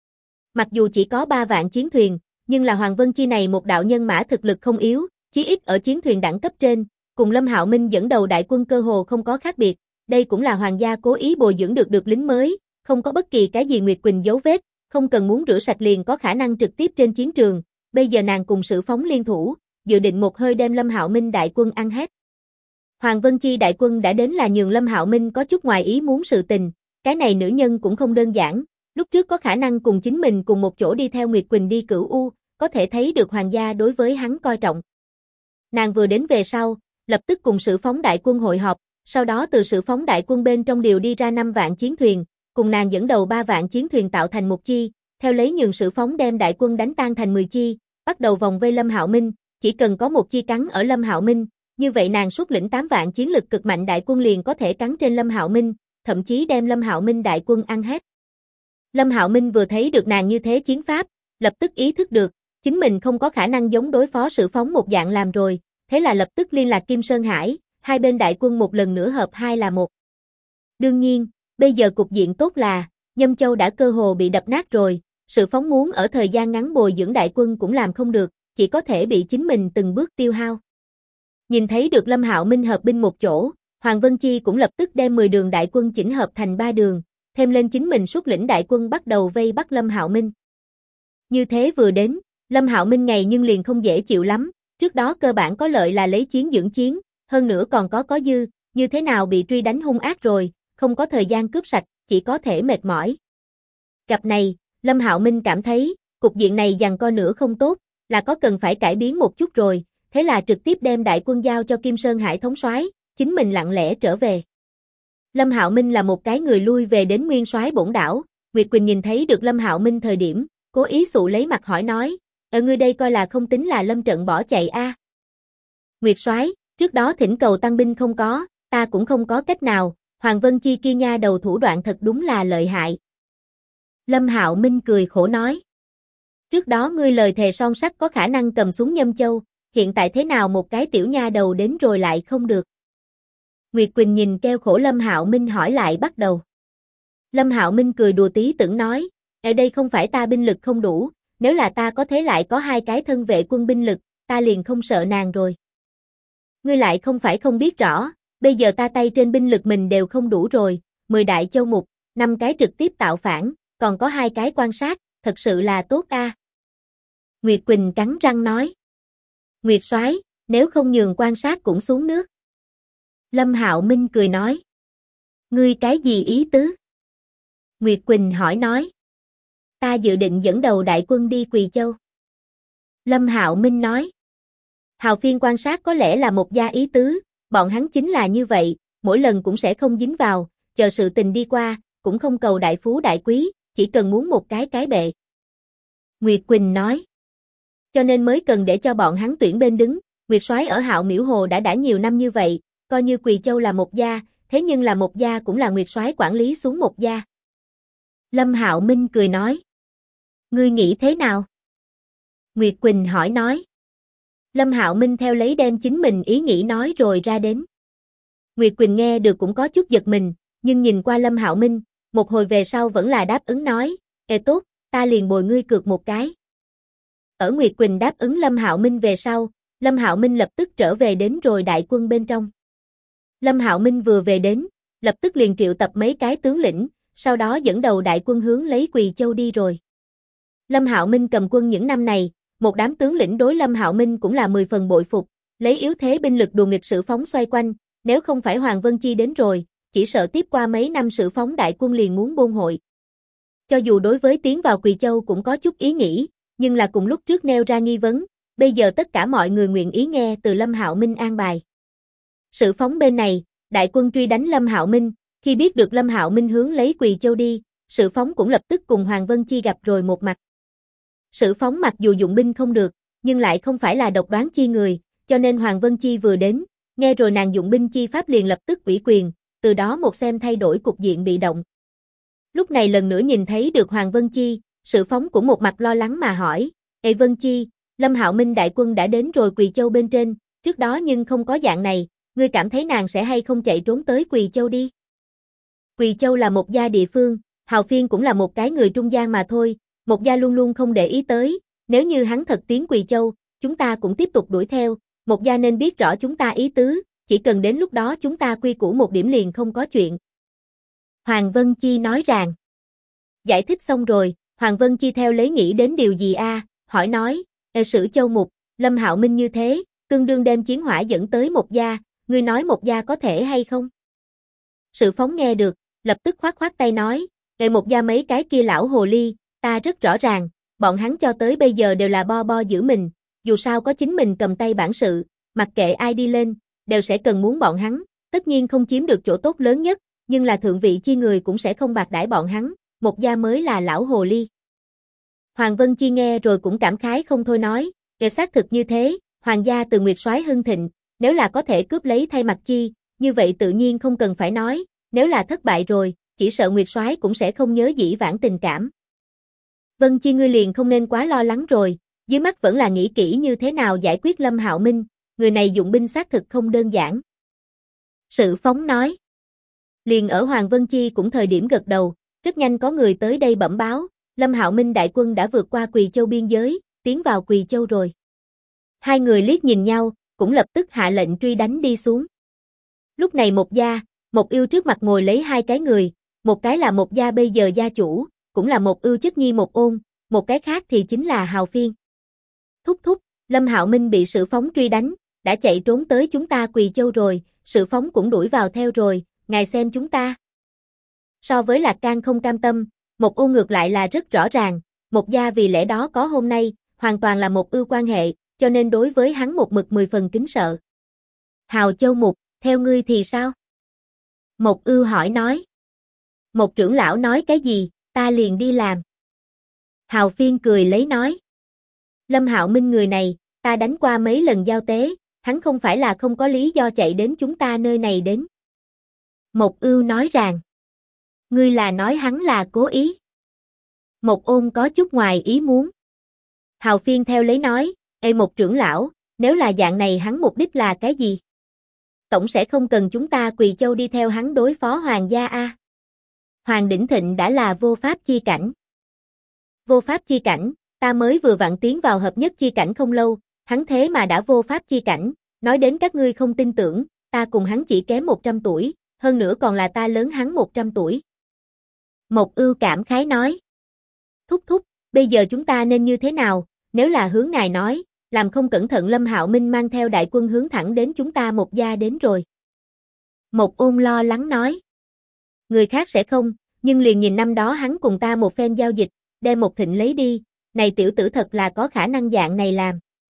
Mặc dù chỉ có 3 vạn chiến thuyền, nhưng là Hoàng Vân Chi này một đạo nhân mã thực lực không yếu, chí ít ở chiến thuyền đẳng cấp trên, cùng Lâm Hạo Minh dẫn đầu đại quân cơ hồ không có khác biệt, đây cũng là hoàng gia cố ý bồi dưỡng được lính mới, không có bất kỳ cái gì Nguyệt Quỳnh dấu vết, không cần muốn rửa sạch liền có khả năng trực tiếp trên chiến trường, bây giờ nàng cùng sự phóng liên thủ, dự định một hơi đem Lâm Hạo Minh đại quân ăn hết. Hoàng Vân Chi đại quân đã đến là nhường Lâm Hạo Minh có chút ngoài ý muốn sự tình, cái này nữ nhân cũng không đơn giản, lúc trước có khả năng cùng chính mình cùng một chỗ đi theo Nguyệt Quỳnh đi Cửu U, có thể thấy được hoàng gia đối với hắn coi trọng. Nàng vừa đến về sau, lập tức cùng sự phóng đại quân hội họp, sau đó từ sự phóng đại quân bên trong điều đi ra 5 vạn chiến thuyền, cùng nàng dẫn đầu 3 vạn chiến thuyền tạo thành một chi, theo lấy nhường sự phóng đem đại quân đánh tan thành 10 chi, bắt đầu vòng vây Lâm Hạo Minh, chỉ cần có một chi cắn ở Lâm Hạo Minh, như vậy nàng xuất lĩnh 8 vạn chiến lực cực mạnh đại quân liền có thể cắn trên Lâm Hạo Minh, thậm chí đem Lâm Hạo Minh đại quân ăn hết. Lâm Hạo Minh vừa thấy được nàng như thế chiến pháp, lập tức ý thức được, chính mình không có khả năng giống đối phó sự phóng một dạng làm rồi, thế là lập tức liên lạc Kim Sơn Hải, hai bên đại quân một lần nữa hợp 2 là 1. Đương nhiên, bây giờ cục diện tốt là, Nhâm Châu đã cơ hồ bị đập nát rồi, sự phóng muốn ở thời gian ngắn bồi dưỡng đại quân cũng làm không được, chỉ có thể bị chính mình từng bước tiêu hao. Nhìn thấy được Lâm Hạo Minh hợp binh một chỗ, Hoàng Vân Chi cũng lập tức đem 10 đường đại quân chỉnh hợp thành 3 đường, thêm lên chính mình xuất lĩnh đại quân bắt đầu vây bắt Lâm Hạo Minh. Như thế vừa đến, Lâm Hạo Minh ngày nhưng liền không dễ chịu lắm, trước đó cơ bản có lợi là lấy chiến dưỡng chiến, hơn nữa còn có dư, như thế nào bị truy đánh hung ác rồi, không có thời gian cướp sạch, chỉ có thể mệt mỏi. Gặp này, Lâm Hạo Minh cảm thấy, cục diện này giằng co nữa không tốt, là có cần phải cải biến một chút rồi, thế là trực tiếp đem đại quân giao cho Kim Sơn Hải thống soái, chính mình lặng lẽ trở về. Lâm Hạo Minh là một cái người lui về đến nguyên soái bổn đảo, Nguyệt Quỳnh nhìn thấy được Lâm Hạo Minh thời điểm, cố ý sụ lấy mặt hỏi nói, ngươi đây coi là không tính là lâm trận bỏ chạy a? Nguyệt soái, trước đó thỉnh cầu tăng binh không có, ta cũng không có cách nào, Hoàng Vân Chi kia nha đầu thủ đoạn thật đúng là lợi hại. Lâm Hạo Minh cười khổ nói. Trước đó ngươi lời thề son sắt có khả năng cầm súng Nhâm Châu, hiện tại thế nào một cái tiểu nha đầu đến rồi lại không được. Nguyệt Quỳnh nhìn keo khổ Lâm Hạo Minh hỏi lại bắt đầu. Lâm Hạo Minh cười đùa tí tưởng nói, ở đây không phải ta binh lực không đủ, nếu là ta có thế lại có 2 cái thân vệ quân binh lực, ta liền không sợ nàng rồi. Ngươi lại không phải không biết rõ, bây giờ ta tay trên binh lực mình đều không đủ rồi, 10 đại châu mục, 5 cái trực tiếp tạo phản, còn có 2 cái quan sát, thật sự là tốt a. Nguyệt Quỳnh cắn răng nói. Nguyệt soái, nếu không nhường quan sát cũng xuống nước. Lâm Hạo Minh cười nói. Ngươi cái gì ý tứ? Nguyệt Quỳnh hỏi nói. Ta dự định dẫn đầu đại quân đi Quỳ Châu. Lâm Hạo Minh nói. Hào Phiên quan sát có lẽ là một gia ý tứ, bọn hắn chính là như vậy, mỗi lần cũng sẽ không dính vào, chờ sự tình đi qua, cũng không cầu đại phú đại quý, chỉ cần muốn một cái bệ. Nguyệt Quỳnh nói. Cho nên mới cần để cho bọn hắn tuyển bên đứng, Nguyệt soái ở Hạo Miễu Hồ đã nhiều năm như vậy, coi như Quỳ Châu là một gia, thế nhưng là một gia cũng là Nguyệt soái quản lý xuống một gia. Lâm Hạo Minh cười nói. Ngươi nghĩ thế nào? Nguyệt Quỳnh hỏi nói. Lâm Hạo Minh theo lấy đem chính mình ý nghĩ nói rồi ra đến. Nguyệt Quỳnh nghe được cũng có chút giật mình, nhưng nhìn qua Lâm Hạo Minh, một hồi về sau vẫn là đáp ứng nói, tốt, ta liền bồi ngươi cược một cái. Ở Nguyệt Quỳnh đáp ứng Lâm Hạo Minh về sau, Lâm Hạo Minh lập tức trở về đến rồi đại quân bên trong. Lâm Hạo Minh vừa về đến, lập tức liền triệu tập mấy cái tướng lĩnh, sau đó dẫn đầu đại quân hướng lấy Quỳ Châu đi rồi. Lâm Hạo Minh cầm quân những năm này, một đám tướng lĩnh đối Lâm Hạo Minh cũng là 10 phần bội phục, lấy yếu thế binh lực đùa nghịch sự phóng xoay quanh, nếu không phải Hoàng Vân Chi đến rồi, chỉ sợ tiếp qua mấy năm sự phóng đại quân liền muốn bôn hội. Cho dù đối với tiến vào Quỳ Châu cũng có chút ý nghĩ, nhưng là cùng lúc trước nêu ra nghi vấn, bây giờ tất cả mọi người nguyện ý nghe từ Lâm Hạo Minh an bài. Sự phóng bên này, đại quân truy đánh Lâm Hạo Minh, khi biết được Lâm Hạo Minh hướng lấy Quỳ Châu đi, sự phóng cũng lập tức cùng Hoàng Vân Chi gặp rồi một mặt. Sự phóng mặc dù dụng binh không được, nhưng lại không phải là độc đoán chi người, cho nên Hoàng Vân Chi vừa đến, nghe rồi nàng dụng binh chi pháp liền lập tức ủy quyền, từ đó một xem thay đổi cục diện bị động. Lúc này lần nữa nhìn thấy được Hoàng Vân Chi, sự phóng cũng một mặt lo lắng mà hỏi, Ê Vân Chi, Lâm Hạo Minh đại quân đã đến rồi Quỳ Châu bên trên, trước đó nhưng không có dạng này, ngươi cảm thấy nàng sẽ hay không chạy trốn tới Quỳ Châu đi? Quỳ Châu là một gia địa phương, Hào Phiên cũng là một cái người trung gian mà thôi, một gia luôn luôn không để ý tới, nếu như hắn thật tiến Quỳ Châu, chúng ta cũng tiếp tục đuổi theo, một gia nên biết rõ chúng ta ý tứ, chỉ cần đến lúc đó chúng ta quy củ một điểm liền không có chuyện. Hoàng Vân Chi nói rằng. Giải thích xong rồi, Hoàng Vân Chi theo lấy nghĩ đến điều gì hỏi nói, Sử Châu Mục, Lâm Hạo Minh như thế, tương đương đem chiến hỏa dẫn tới một gia, ngươi nói một gia có thể hay không? Sự phóng nghe được, lập tức khoát tay nói, một gia mấy cái kia lão hồ ly, ta rất rõ ràng, bọn hắn cho tới bây giờ đều là bo giữ mình, dù sao có chính mình cầm tay bản sự, mặc kệ ai đi lên, đều sẽ cần muốn bọn hắn, tất nhiên không chiếm được chỗ tốt lớn nhất, nhưng là thượng vị chi người cũng sẽ không bạc đãi bọn hắn, một gia mới là lão hồ ly. Hoàng Vân Chi nghe rồi cũng cảm khái không thôi nói, xác thực như thế, hoàng gia từ Nguyệt soái hưng thịnh, nếu là có thể cướp lấy thay mặt chi, như vậy tự nhiên không cần phải nói, nếu là thất bại rồi, chỉ sợ Nguyệt soái cũng sẽ không nhớ dĩ vãng tình cảm. Vân Chi ngươi liền không nên quá lo lắng rồi, dưới mắt vẫn là nghĩ kỹ như thế nào giải quyết Lâm Hạo Minh, người này dụng binh xác thực không đơn giản. Sự phóng nói. Liền ở Hoàng Vân Chi cũng thời điểm gật đầu, rất nhanh có người tới đây bẩm báo, Lâm Hạo Minh đại quân đã vượt qua Quỳ Châu biên giới, tiến vào Quỳ Châu rồi. Hai người liếc nhìn nhau, cũng lập tức hạ lệnh truy đánh đi xuống. Lúc này một gia, một yêu trước mặt ngồi lấy 2 cái người, một cái là một gia bây giờ gia chủ, cũng là một ưu chất nhi một ôn, một cái khác thì chính là Hào Phiên. Thúc, Lâm Hạo Minh bị sự phóng truy đánh, đã chạy trốn tới chúng ta Quỳ Châu rồi, sự phóng cũng đuổi vào theo rồi, ngài xem chúng ta. So với Lạc Can không cam tâm, một ôn ngược lại là rất rõ ràng, một gia vì lẽ đó có hôm nay, hoàn toàn là một ưu quan hệ, cho nên đối với hắn một mực 10 phần kính sợ. Hào Châu Mục, theo ngươi thì sao? Một ưu hỏi nói. Một trưởng lão nói cái gì, ta liền đi làm. Hào Phiên cười lấy nói. Lâm Hạo Minh người này, ta đánh qua mấy lần giao tế, hắn không phải là không có lý do chạy đến chúng ta nơi này đến. Một ưu nói rằng. Ngươi là nói hắn là cố ý. Một ôn có chút ngoài ý muốn. Hào Phiên theo lấy nói, ê một trưởng lão, nếu là dạng này hắn mục đích là cái gì? Tổng sẽ không cần chúng ta Quỳ Châu đi theo hắn đối phó hoàng gia a. Hoàng Đỉnh Thịnh đã là vô pháp chi cảnh. Vô pháp chi cảnh, ta mới vừa vặn tiến vào hợp nhất chi cảnh không lâu, hắn thế mà đã vô pháp chi cảnh, nói đến các ngươi không tin tưởng, ta cùng hắn chỉ kém 100 tuổi, hơn nữa còn là ta lớn hắn 100 tuổi. Một ưu cảm khái nói. Thúc thúc, bây giờ chúng ta nên như thế nào, nếu là hướng ngài nói, làm không cẩn thận Lâm Hạo Minh mang theo đại quân hướng thẳng đến chúng ta một gia đến rồi. Một ôn lo lắng nói. Người khác sẽ không, nhưng liền nhìn năm đó hắn cùng ta một phen giao dịch, đem một thịnh lấy đi, này tiểu tử thật là có khả năng dạng này làm.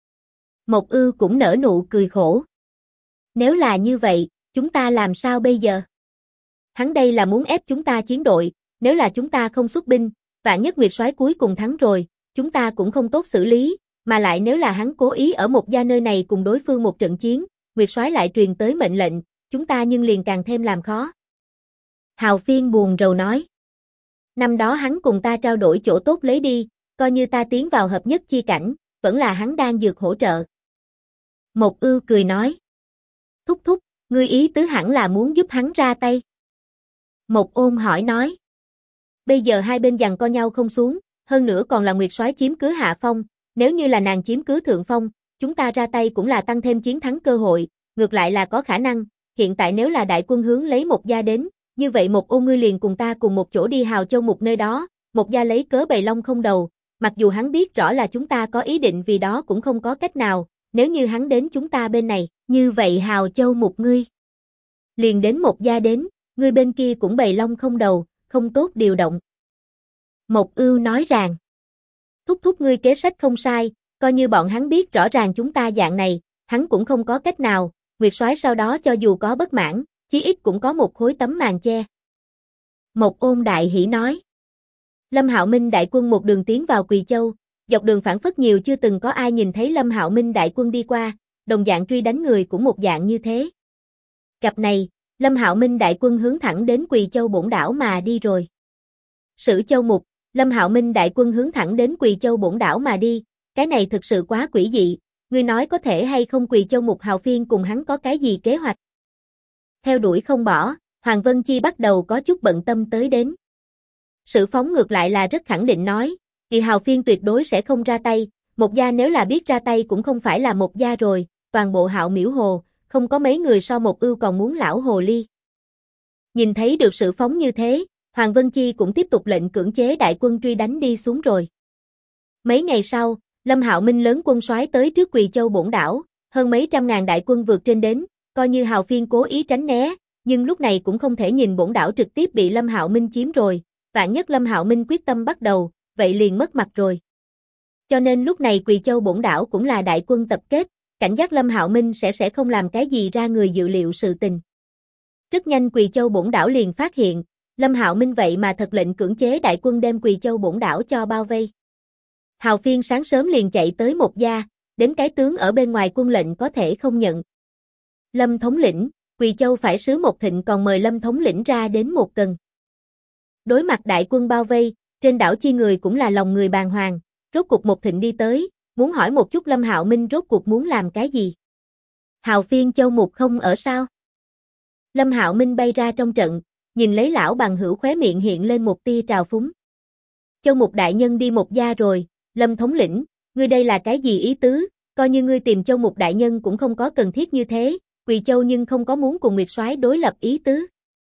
Một ưu cũng nở nụ cười khổ. Nếu là như vậy, chúng ta làm sao bây giờ? Hắn đây là muốn ép chúng ta chiến đội, nếu là chúng ta không xuất binh, vạn nhất Nguyệt Soái cuối cùng thắng rồi, chúng ta cũng không tốt xử lý, mà lại nếu là hắn cố ý ở một gia nơi này cùng đối phương một trận chiến, Nguyệt Soái lại truyền tới mệnh lệnh, chúng ta nhưng liền càng thêm làm khó. Hào Phiên buồn rầu nói. Năm đó hắn cùng ta trao đổi chỗ tốt lấy đi, coi như ta tiến vào hợp nhất chi cảnh, vẫn là hắn đang dược hỗ trợ. Một ưu cười nói. Thúc thúc, ngươi ý tứ hẳn là muốn giúp hắn ra tay. Một ôn hỏi nói. Bây giờ hai bên giằng co nhau không xuống, hơn nữa còn là Nguyệt Soái chiếm cứ hạ phong, nếu như là nàng chiếm cứ thượng phong, chúng ta ra tay cũng là tăng thêm chiến thắng cơ hội, ngược lại là có khả năng, hiện tại nếu là đại quân hướng lấy một gia đến, như vậy một ôn ngươi liền cùng ta cùng một chỗ đi Hào Châu Mục nơi đó, một gia lấy cớ bầy long không đầu, mặc dù hắn biết rõ là chúng ta có ý định vì đó cũng không có cách nào, nếu như hắn đến chúng ta bên này, như vậy Hào Châu Mục ngươi liền đến một gia đến, ngươi bên kia cũng bầy long không đầu, không tốt điều động. Một ưu nói rằng, thúc thúc ngươi kế sách không sai, coi như bọn hắn biết rõ ràng chúng ta dạng này, hắn cũng không có cách nào, Nguyệt Soái sau đó cho dù có bất mãn, chí ít cũng có một khối tấm màn che. Một ôn đại hỉ nói, Lâm Hạo Minh đại quân một đường tiến vào Quỳ Châu, dọc đường phản phất nhiều chưa từng có ai nhìn thấy Lâm Hạo Minh đại quân đi qua, đồng dạng truy đánh người cũng một dạng như thế. Cặp này, Lâm Hạo Minh đại quân hướng thẳng đến Quỳ Châu bổn đảo mà đi rồi. Sử Châu Mục, Lâm Hạo Minh đại quân hướng thẳng đến Quỳ Châu bổn đảo mà đi, cái này thực sự quá quỷ dị, ngươi nói có thể hay không Quỳ Châu Mục Hào Phiên cùng hắn có cái gì kế hoạch? Theo đuổi không bỏ, Hoàng Vân Chi bắt đầu có chút bận tâm tới đến. Sử Phóng ngược lại là rất khẳng định nói, Kỳ Hào Phiên tuyệt đối sẽ không ra tay, một gia nếu là biết ra tay cũng không phải là một gia rồi, toàn bộ Hạo Miễu Hồ, không có mấy người so một ưu còn muốn lão hồ ly. Nhìn thấy được Sử Phóng như thế, Hoàng Vân Chi cũng tiếp tục lệnh cưỡng chế đại quân truy đánh đi xuống rồi. Mấy ngày sau, Lâm Hạo Minh lớn quân soái tới trước Quỳ Châu bổn đảo, hơn mấy trăm ngàn đại quân vượt trên đến, coi như Hào Phiên cố ý tránh né, nhưng lúc này cũng không thể nhìn bổn đảo trực tiếp bị Lâm Hạo Minh chiếm rồi, vạn nhất Lâm Hạo Minh quyết tâm bắt đầu, vậy liền mất mặt rồi. Cho nên lúc này Quỳ Châu bổn đảo cũng là đại quân tập kết, cảnh giác Lâm Hạo Minh sẽ không làm cái gì ra người dự liệu sự tình. Rất nhanh Quỳ Châu bổn đảo liền phát hiện, Lâm Hạo Minh vậy mà thật lệnh cưỡng chế đại quân đem Quỳ Châu bổn đảo cho bao vây. Hào Phiên sáng sớm liền chạy tới một gia, đến cái tướng ở bên ngoài quân lệnh có thể không nhận. Lâm thống lĩnh, Quỳ Châu phải sứ một thịnh còn mời Lâm thống lĩnh ra đến một cần. Đối mặt đại quân bao vây, trên đảo chi người cũng là lòng người bàng hoàng, rốt cuộc một thịnh đi tới, muốn hỏi một chút Lâm Hạo Minh rốt cuộc muốn làm cái gì. Hào Phiên Châu Mục không ở sao? Lâm Hạo Minh bay ra trong trận, nhìn lấy lão bằng hữu khóe miệng hiện lên một tia trào phúng. Châu Mục đại nhân đi một gia rồi, Lâm thống lĩnh, ngươi đây là cái gì ý tứ, coi như ngươi tìm Châu Mục đại nhân cũng không có cần thiết như thế, Quỳ Châu nhưng không có muốn cùng Nguyệt Soái đối lập ý tứ.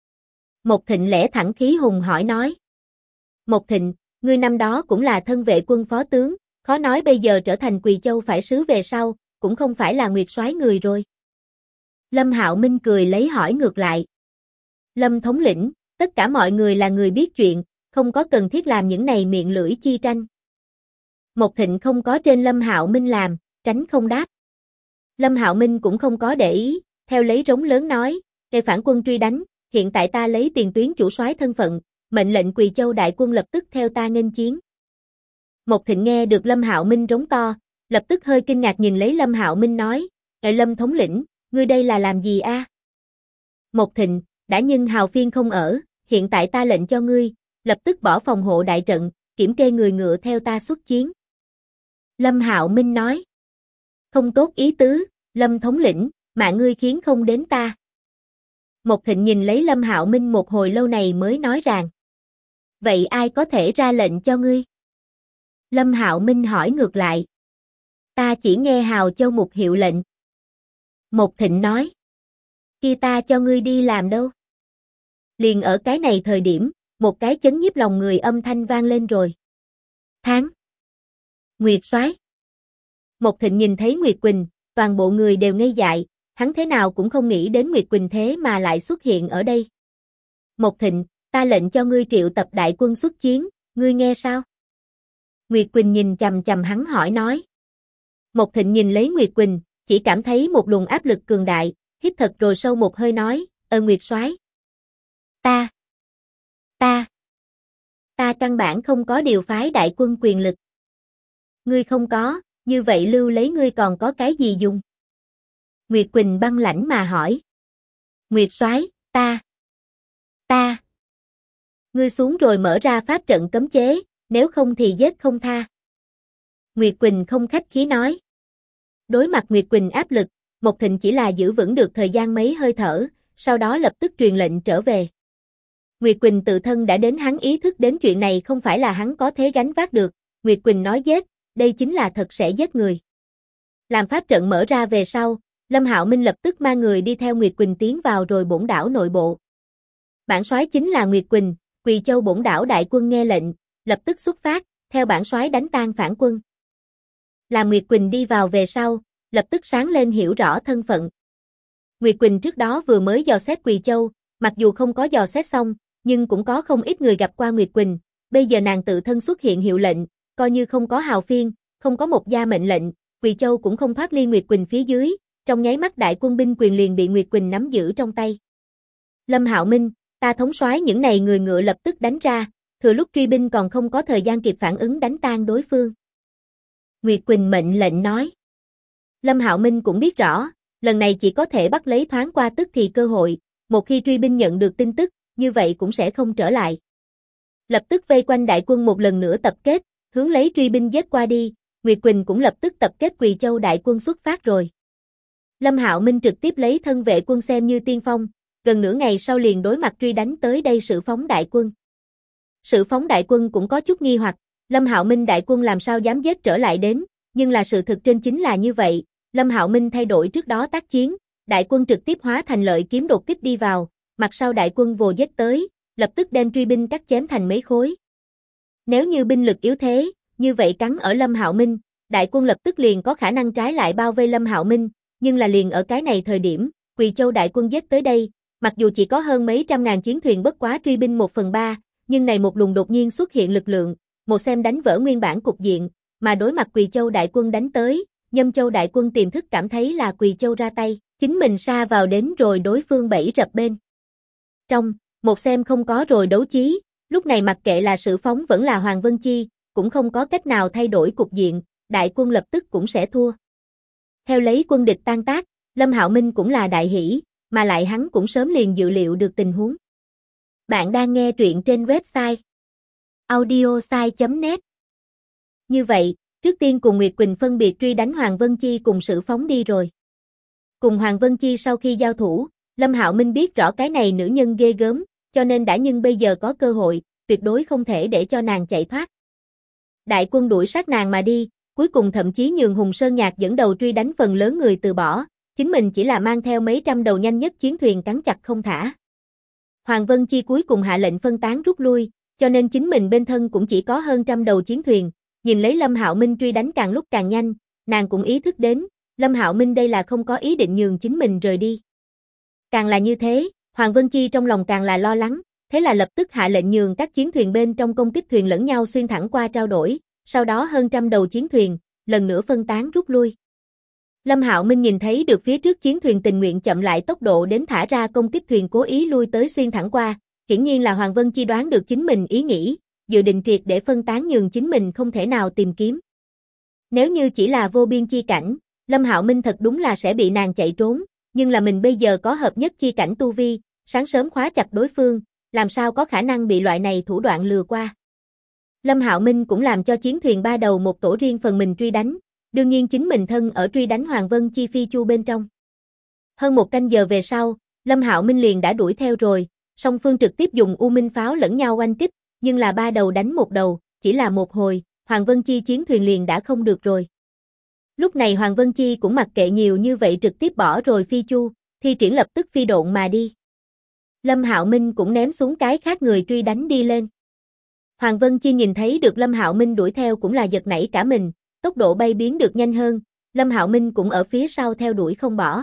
Một Thịnh lẽ thẳng khí hùng hỏi nói. Một Thịnh, ngươi năm đó cũng là thân vệ quân phó tướng, khó nói bây giờ trở thành Quỳ Châu phải sứ về sau, cũng không phải là Nguyệt Soái người rồi. Lâm Hạo Minh cười lấy hỏi ngược lại. Lâm thống lĩnh, tất cả mọi người là người biết chuyện, không có cần thiết làm những này miệng lưỡi chi tranh. Mộc Thịnh không có trên Lâm Hạo Minh làm, tránh không đáp. Lâm Hạo Minh cũng không có để ý, theo lấy rống lớn nói, "Kẻ phản quân truy đánh, hiện tại ta lấy tiền tuyến chủ soái thân phận, mệnh lệnh Quỳ Châu đại quân lập tức theo ta nghênh chiến." Mộc Thịnh nghe được Lâm Hạo Minh rống to, lập tức hơi kinh ngạc nhìn lấy Lâm Hạo Minh nói, Lâm thống lĩnh, ngươi đây là làm gì a?" Mộc Thịnh, đã nhưng hào phiên không ở, hiện tại ta lệnh cho ngươi, lập tức bỏ phòng hộ đại trận, kiểm kê người ngựa theo ta xuất chiến. Lâm Hạo Minh nói, không tốt ý tứ, Lâm thống lĩnh, mạng ngươi khiến không đến ta. Mộc Thịnh nhìn lấy Lâm Hạo Minh một hồi lâu này mới nói rằng, vậy ai có thể ra lệnh cho ngươi? Lâm Hạo Minh hỏi ngược lại, ta chỉ nghe Hào Châu Mục hiệu lệnh. Mộc Thịnh nói, khi ta cho ngươi đi làm đâu? Liền ở cái này thời điểm, một cái chấn nhiếp lòng người âm thanh vang lên rồi. Tháng. Nguyệt soái. Mộc Thịnh nhìn thấy Nguyệt Quỳnh, toàn bộ người đều ngây dại, hắn thế nào cũng không nghĩ đến Nguyệt Quỳnh thế mà lại xuất hiện ở đây. Mộc Thịnh, ta lệnh cho ngươi triệu tập đại quân xuất chiến, ngươi nghe sao? Nguyệt Quỳnh nhìn chằm chằm hắn hỏi nói. Mộc Thịnh nhìn lấy Nguyệt Quỳnh, chỉ cảm thấy một luồng áp lực cường đại, hít thật rồi sâu một hơi nói, Nguyệt soái, ta căn bản không có điều phái đại quân quyền lực. Ngươi không có, như vậy lưu lấy ngươi còn có cái gì dùng? Nguyệt Quỳnh băng lãnh mà hỏi. Nguyệt soái, ta. Ngươi xuống rồi mở ra pháp trận cấm chế, nếu không thì giết không tha. Nguyệt Quỳnh không khách khí nói. Đối mặt Nguyệt Quỳnh áp lực, Mộc Thịnh chỉ là giữ vững được thời gian mấy hơi thở, sau đó lập tức truyền lệnh trở về. Nguyệt Quỳnh tự thân đã đến hắn ý thức đến chuyện này không phải là hắn có thể gánh vác được, Nguyệt Quỳnh nói giết, đây chính là thật sẽ giết người. Làm pháp trận mở ra về sau, Lâm Hạo Minh lập tức mang người đi theo Nguyệt Quỳnh tiến vào rồi bổn đảo nội bộ. Bản soái chính là Nguyệt Quỳnh, Quỳ Châu bổn đảo đại quân nghe lệnh, lập tức xuất phát, theo bản soái đánh tan phản quân. Làm Nguyệt Quỳnh đi vào về sau, lập tức sáng lên hiểu rõ thân phận. Nguyệt Quỳnh trước đó vừa mới dò xét Quỳ Châu, mặc dù không có dò xét xong, nhưng cũng có không ít người gặp qua Nguyệt Quỳnh, bây giờ nàng tự thân xuất hiện hiệu lệnh, coi như không có hào phiên, không có một gia mệnh lệnh, Quỳ Châu cũng không thoát ly Nguyệt Quỳnh phía dưới, trong nháy mắt đại quân binh quyền liền bị Nguyệt Quỳnh nắm giữ trong tay. Lâm Hạo Minh, ta thống soái những này người ngựa lập tức đánh ra, thừa lúc truy binh còn không có thời gian kịp phản ứng đánh tan đối phương. Nguyệt Quỳnh mệnh lệnh nói. Lâm Hạo Minh cũng biết rõ, lần này chỉ có thể bắt lấy thoáng qua tức thì cơ hội, một khi truy binh nhận được tin tức, như vậy cũng sẽ không trở lại. Lập tức vây quanh đại quân một lần nữa tập kết, hướng lấy truy binh giết qua đi, Nguyệt Quỳnh cũng lập tức tập kết Quỳ Châu đại quân xuất phát rồi. Lâm Hạo Minh trực tiếp lấy thân vệ quân xem như tiên phong, gần nửa ngày sau liền đối mặt truy đánh tới đây Sự Phóng đại quân. Sự Phóng đại quân cũng có chút nghi hoặc, Lâm Hạo Minh đại quân làm sao dám giết trở lại đến, nhưng là sự thực trên chính là như vậy, Lâm Hạo Minh thay đổi trước đó tác chiến, đại quân trực tiếp hóa thành lợi kiếm đột kích đi vào, mặt sau đại quân vồ giết tới, lập tức đem truy binh cắt chém thành mấy khối. Nếu như binh lực yếu thế, như vậy cắn ở Lâm Hạo Minh, đại quân lập tức liền có khả năng trái lại bao vây Lâm Hạo Minh, nhưng là liền ở cái này thời điểm, Quỳ Châu đại quân giết tới đây, mặc dù chỉ có hơn mấy trăm ngàn chiến thuyền bất quá truy binh 1/3, nhưng này một luồng đột nhiên xuất hiện lực lượng, một xem đánh vỡ nguyên bản cục diện, mà đối mặt Quỳ Châu đại quân đánh tới, Nhâm Châu đại quân tiềm thức cảm thấy là Quỳ Châu ra tay, chính mình sa vào đến rồi đối phương bẫy rập bên. Trong, một xem không có rồi đấu chí, lúc này mặc kệ là Sự Phóng vẫn là Hoàng Vân Chi, cũng không có cách nào thay đổi cục diện, đại quân lập tức cũng sẽ thua. Theo lấy quân địch tan tác, Lâm Hạo Minh cũng là đại hỷ, mà lại hắn cũng sớm liền dự liệu được tình huống. Bạn đang nghe truyện trên website audiosai.net. Như vậy, trước tiên cùng Nguyệt Quỳnh phân biệt truy đánh Hoàng Vân Chi cùng Sự Phóng đi rồi. Cùng Hoàng Vân Chi sau khi giao thủ, Lâm Hạo Minh biết rõ cái này nữ nhân ghê gớm, cho nên đã nhưng bây giờ có cơ hội, tuyệt đối không thể để cho nàng chạy thoát. Đại quân đuổi sát nàng mà đi, cuối cùng thậm chí nhường Hùng Sơn Nhạc dẫn đầu truy đánh phần lớn người từ bỏ, chính mình chỉ là mang theo mấy trăm đầu nhanh nhất chiến thuyền cắn chặt không thả. Hoàng Vân Chi cuối cùng hạ lệnh phân tán rút lui, cho nên chính mình bên thân cũng chỉ có hơn trăm đầu chiến thuyền, nhìn lấy Lâm Hạo Minh truy đánh càng lúc càng nhanh, nàng cũng ý thức đến, Lâm Hạo Minh đây là không có ý định nhường chính mình rời đi. Càng là như thế, Hoàng Vân Chi trong lòng càng là lo lắng, thế là lập tức hạ lệnh nhường các chiến thuyền bên trong công kích thuyền lẫn nhau xuyên thẳng qua trao đổi, sau đó hơn trăm đầu chiến thuyền, lần nữa phân tán rút lui. Lâm Hạo Minh nhìn thấy được phía trước chiến thuyền tình nguyện chậm lại tốc độ đến thả ra công kích thuyền cố ý lui tới xuyên thẳng qua, hiển nhiên là Hoàng Vân Chi đoán được chính mình ý nghĩ, dự định triệt để phân tán nhường chính mình không thể nào tìm kiếm. Nếu như chỉ là vô biên chi cảnh, Lâm Hạo Minh thật đúng là sẽ bị nàng chạy trốn, nhưng là mình bây giờ có hợp nhất chi cảnh tu vi, sáng sớm khóa chặt đối phương, làm sao có khả năng bị loại này thủ đoạn lừa qua. Lâm Hạo Minh cũng làm cho chiến thuyền ba đầu một tổ riêng phần mình truy đánh, đương nhiên chính mình thân ở truy đánh Hoàng Vân Chi phi chu bên trong. Hơn một canh giờ về sau, Lâm Hạo Minh liền đã đuổi theo rồi, song phương trực tiếp dùng U Minh pháo lẫn nhau oanh kích, nhưng là ba đầu đánh một đầu, chỉ là một hồi, Hoàng Vân Chi chiến thuyền liền đã không được rồi. Lúc này Hoàng Vân Chi cũng mặc kệ nhiều như vậy trực tiếp bỏ rồi phi chu, thi triển lập tức phi độn mà đi. Lâm Hạo Minh cũng ném xuống cái khác người truy đánh đi lên. Hoàng Vân Chi nhìn thấy được Lâm Hạo Minh đuổi theo cũng là giật nảy cả mình, tốc độ bay biến được nhanh hơn, Lâm Hạo Minh cũng ở phía sau theo đuổi không bỏ.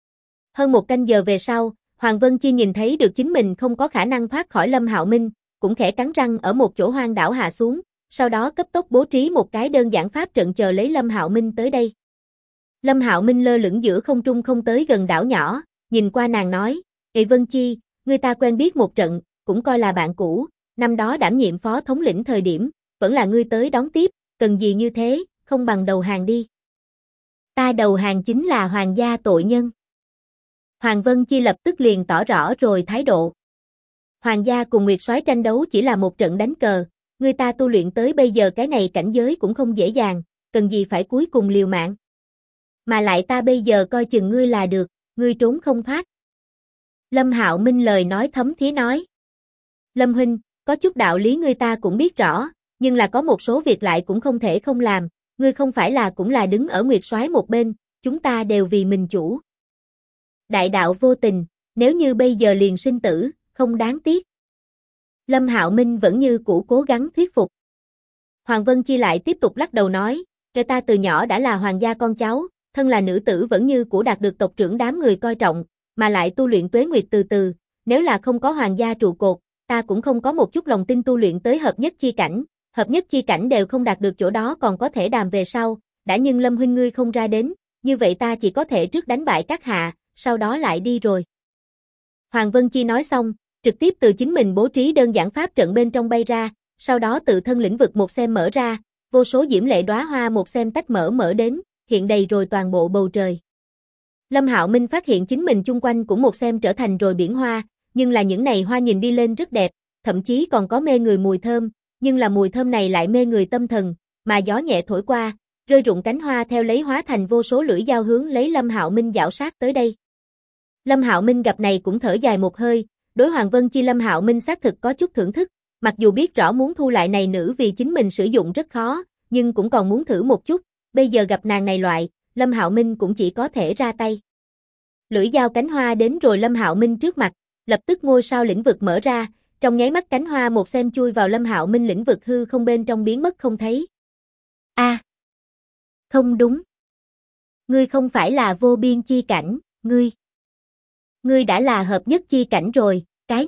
Hơn một canh giờ về sau, Hoàng Vân Chi nhìn thấy được chính mình không có khả năng thoát khỏi Lâm Hạo Minh, cũng khẽ cắn răng ở một chỗ hoang đảo hạ xuống, sau đó cấp tốc bố trí một cái đơn giản pháp trận chờ lấy Lâm Hạo Minh tới đây. Lâm Hạo Minh lơ lửng giữa không trung không tới gần đảo nhỏ, nhìn qua nàng nói, "Ê Vân Chi, người ta quen biết một trận, cũng coi là bạn cũ, năm đó đảm nhiệm phó thống lĩnh thời điểm, vẫn là ngươi tới đón tiếp, cần gì như thế, không bằng đầu hàng đi." "Ta đầu hàng chính là hoàng gia tội nhân." Hoàng Vân Chi lập tức liền tỏ rõ rồi thái độ. Hoàng gia cùng Nguyệt Soái tranh đấu chỉ là một trận đánh cờ, người ta tu luyện tới bây giờ cái này cảnh giới cũng không dễ dàng, cần gì phải cuối cùng liều mạng. Mà lại ta bây giờ coi chừng ngươi là được, ngươi trốn không thoát. Lâm Hạo Minh lời nói thấm thía nói. Lâm huynh, có chút đạo lý ngươi ta cũng biết rõ, nhưng là có một số việc lại cũng không thể không làm, ngươi không phải là cũng là đứng ở Nguyệt Soái một bên, chúng ta đều vì mình chủ. Đại đạo vô tình, nếu như bây giờ liền sinh tử, không đáng tiếc. Lâm Hạo Minh vẫn như cũ cố gắng thuyết phục. Hoàng Vân Chi lại tiếp tục lắc đầu nói, "Kẻ ta từ nhỏ đã là hoàng gia con cháu, thân là nữ tử vẫn như cũ đạt được tộc trưởng đám người coi trọng, mà lại tu luyện tuế nguyệt từ từ, nếu là không có hoàng gia trụ cột, ta cũng không có một chút lòng tin tu luyện tới hợp nhất chi cảnh đều không đạt được chỗ đó còn có thể đàm về sau, đã nhưng Lâm huynh ngươi không ra đến, như vậy ta chỉ có thể trước đánh bại các hạ, sau đó lại đi rồi." Hoàng Vân Chi nói xong, trực tiếp từ chính mình bố trí đơn giản pháp trận bên trong bay ra, sau đó tự thân lĩnh vực một xem mở ra, vô số diễm lệ đóa hoa một xem tách mở đến, hiện đầy rồi toàn bộ bầu trời. Lâm Hạo Minh phát hiện chính mình chung quanh cũng một xem trở thành rồi biển hoa, nhưng là những này hoa nhìn đi lên rất đẹp, thậm chí còn có mê người mùi thơm, nhưng là mùi thơm này lại mê người tâm thần, mà gió nhẹ thổi qua, rơi rụng cánh hoa theo lấy hóa thành vô số lưỡi dao hướng lấy Lâm Hạo Minh dạo sát tới đây. Lâm Hạo Minh gặp này cũng thở dài một hơi, đối Hoàng Vân Chi Lâm Hạo Minh xác thực có chút thưởng thức, mặc dù biết rõ muốn thu lại này nữ vì chính mình sử dụng rất khó, nhưng cũng còn muốn thử một chút, bây giờ gặp nàng này loại, Lâm Hạo Minh cũng chỉ có thể ra tay. Lưỡi dao cánh hoa đến rồi Lâm Hạo Minh trước mặt, lập tức ngôi sao lĩnh vực mở ra, trong nháy mắt cánh hoa một xem chui vào Lâm Hạo Minh lĩnh vực hư không bên trong biến mất không thấy. A, không đúng. Ngươi không phải là vô biên chi cảnh, ngươi đã là hợp nhất chi cảnh rồi,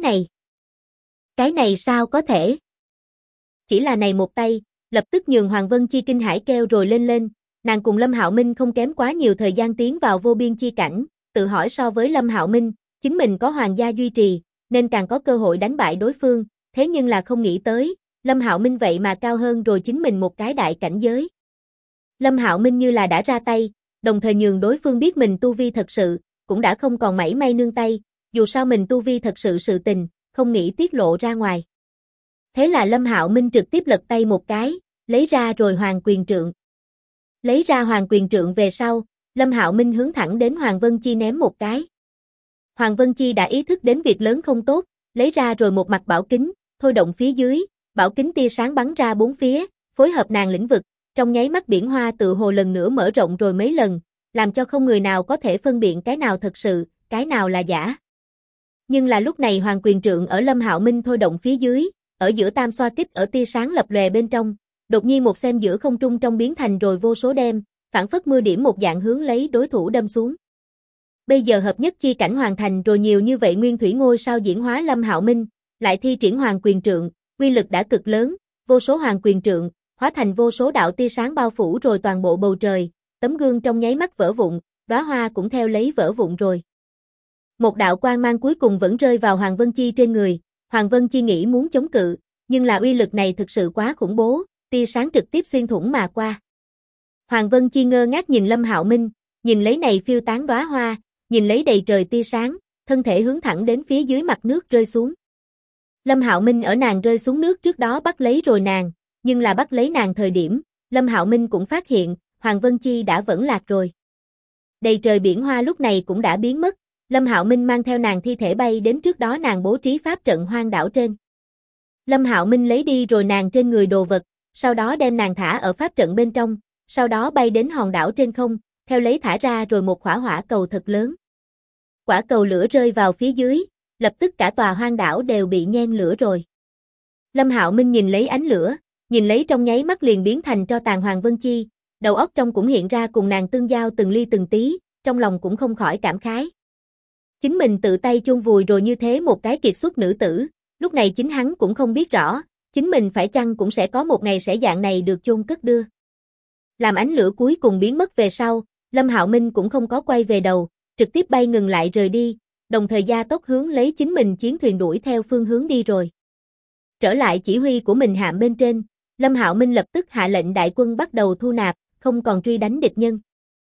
cái này sao có thể? Chỉ là này một tay, lập tức nhường Hoàng Vân Chi kinh hãi kêu rồi lên, nàng cùng Lâm Hạo Minh không kém quá nhiều thời gian tiến vào vô biên chi cảnh, tự hỏi so với Lâm Hạo Minh, chính mình có hoàng gia duy trì, nên càng có cơ hội đánh bại đối phương, thế nhưng là không nghĩ tới, Lâm Hạo Minh vậy mà cao hơn rồi chính mình một cái đại cảnh giới. Lâm Hạo Minh như là đã ra tay, đồng thời nhường đối phương biết mình tu vi thật sự, cũng đã không còn mảy may nương tay, dù sao mình tu vi thật sự sự tình, không nghĩ tiết lộ ra ngoài. Thế là Lâm Hạo Minh trực tiếp lật tay một cái, lấy ra rồi Hoàng Quyền Trượng. Lấy ra Hoàng Quyền Trượng về sau, Lâm Hạo Minh hướng thẳng đến Hoàng Vân Chi ném một cái. Hoàng Vân Chi đã ý thức đến việc lớn không tốt, lấy ra rồi một mặt bảo kính, thôi động phía dưới, bảo kính tia sáng bắn ra bốn phía, phối hợp nàng lĩnh vực, trong nháy mắt biển hoa tự hồ lần nữa mở rộng rồi mấy lần, làm cho không người nào có thể phân biện cái nào thật sự, cái nào là giả. Nhưng là lúc này Hoàng Quyền Trượng ở Lâm Hạo Minh thôi động phía dưới, ở giữa tam xoa kích ở tia sáng lập lòe bên trong, đột nhiên một xem giữa không trung trong biến thành rồi vô số đêm, phản phất mưa điểm một dạng hướng lấy đối thủ đâm xuống. Bây giờ hợp nhất chi cảnh hoàn thành rồi nhiều như vậy nguyên thủy ngôi sao diễn hóa Lâm Hạo Minh, lại thi triển Hoàng Quyền Trượng, uy lực đã cực lớn, vô số Hoàng Quyền Trượng, hóa thành vô số đạo tia sáng bao phủ rồi toàn bộ bầu trời, tấm gương trong nháy mắt vỡ vụn, đóa hoa cũng theo lấy vỡ vụn rồi. Một đạo quang mang cuối cùng vẫn rơi vào Hoàng Vân Chi trên người, Hoàng Vân Chi nghĩ muốn chống cự, nhưng là uy lực này thực sự quá khủng bố, tia sáng trực tiếp xuyên thủng mà qua. Hoàng Vân Chi ngơ ngác nhìn Lâm Hạo Minh, nhìn lấy này phiêu tán đóa hoa, nhìn lấy đầy trời tia sáng, thân thể hướng thẳng đến phía dưới mặt nước rơi xuống. Lâm Hạo Minh ở nàng rơi xuống nước trước đó bắt lấy rồi nàng, nhưng là bắt lấy nàng thời điểm, Lâm Hạo Minh cũng phát hiện, Hoàng Vân Chi đã vẫn lạc rồi. Đầy trời biển hoa lúc này cũng đã biến mất, Lâm Hạo Minh mang theo nàng thi thể bay đến trước đó nàng bố trí pháp trận hoang đảo trên. Lâm Hạo Minh lấy đi rồi nàng trên người đồ vật, sau đó đem nàng thả ở pháp trận bên trong, sau đó bay đến hòn đảo trên không, theo lấy thả ra rồi một quả hỏa cầu thật lớn. Quả cầu lửa rơi vào phía dưới, lập tức cả tòa hoang đảo đều bị nhen lửa rồi. Lâm Hạo Minh nhìn lấy ánh lửa, nhìn lấy trong nháy mắt liền biến thành tro tàn Hoàng Vân Chi, đầu óc trong cũng hiện ra cùng nàng tương giao từng ly từng tí, trong lòng cũng không khỏi cảm khái. Chính mình tự tay chôn vùi rồi như thế một cái kiệt xuất nữ tử, lúc này chính hắn cũng không biết rõ, chính mình phải chăng cũng sẽ có một ngày sẽ dạng này được chôn cất đưa. Làm ánh lửa cuối cùng biến mất về sau, Lâm Hạo Minh cũng không có quay về đầu, trực tiếp bay ngừng lại rời đi, đồng thời gia tốc hướng lấy chính mình chiến thuyền đuổi theo phương hướng đi rồi. Trở lại chỉ huy của mình hạm bên trên, Lâm Hạo Minh lập tức hạ lệnh đại quân bắt đầu thu nạp, không còn truy đánh địch nhân.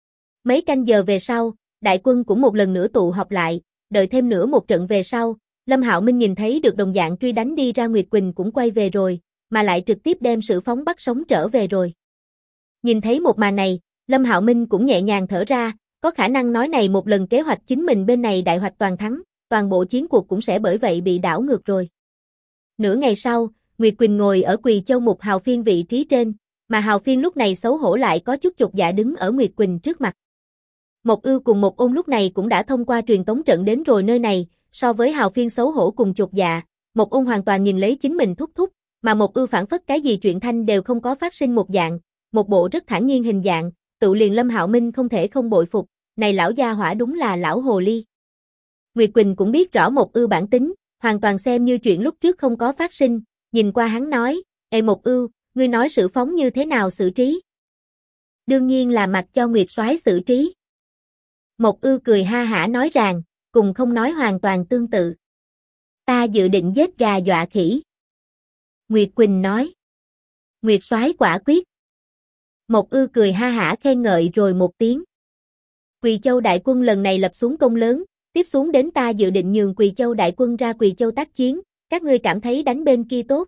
Mấy canh giờ về sau, đại quân cũng một lần nữa tụ họp lại, đợi thêm nữa một trận về sau, Lâm Hạo Minh nhìn thấy được đồng dạng truy đánh đi ra Nguyệt Quỳnh cũng quay về rồi, mà lại trực tiếp đem Sử Phóng bắt sống trở về rồi. Nhìn thấy một màn này, Lâm Hạo Minh cũng nhẹ nhàng thở ra, có khả năng nói này một lần kế hoạch chính mình bên này đại hoạch toàn thắng, toàn bộ chiến cuộc cũng sẽ bởi vậy bị đảo ngược rồi. Nửa ngày sau, Nguyệt Quỳnh ngồi ở Quỳ Châu Mục Hào Phiên vị trí trên, mà Hào Phiên lúc này xấu hổ lại có chút chột dạ đứng ở Nguyệt Quỳnh trước mặt. Một Ưu cùng Một Ôn lúc này cũng đã thông qua truyền tống trận đến rồi nơi này, so với Hào Phiên xấu hổ cùng chột dạ, Một Ôn hoàn toàn nhìn lấy chính mình thúc thúc, mà Một Ưu phản phất cái gì chuyện thanh đều không có phát sinh một dạng, một bộ rất thản nhiên hình dạng, tự liền Lâm Hạo Minh không thể không bội phục, này lão gia hỏa đúng là lão hồ ly. Nguyệt Quỳnh cũng biết rõ Một Ưu bản tính, hoàn toàn xem như chuyện lúc trước không có phát sinh, nhìn qua hắn nói, "Ê Một Ưu, ngươi nói Sử Phóng như thế nào xử trí?" "Đương nhiên là mặc cho Nguyệt soái xử trí." Một Ưu cười ha hả nói rằng, cùng không nói hoàn toàn tương tự. "Ta dự định giết gà dọa khỉ." Nguyệt Quỳnh nói. "Nguyệt soái quả quyết." Một Ưu cười ha hả khen ngợi rồi một tiếng. Quỳ Châu đại quân lần này lập xuống công lớn, tiếp xuống đến ta dự định nhường Quỳ Châu đại quân ra Quỳ Châu tác chiến, các ngươi cảm thấy đánh bên kia tốt?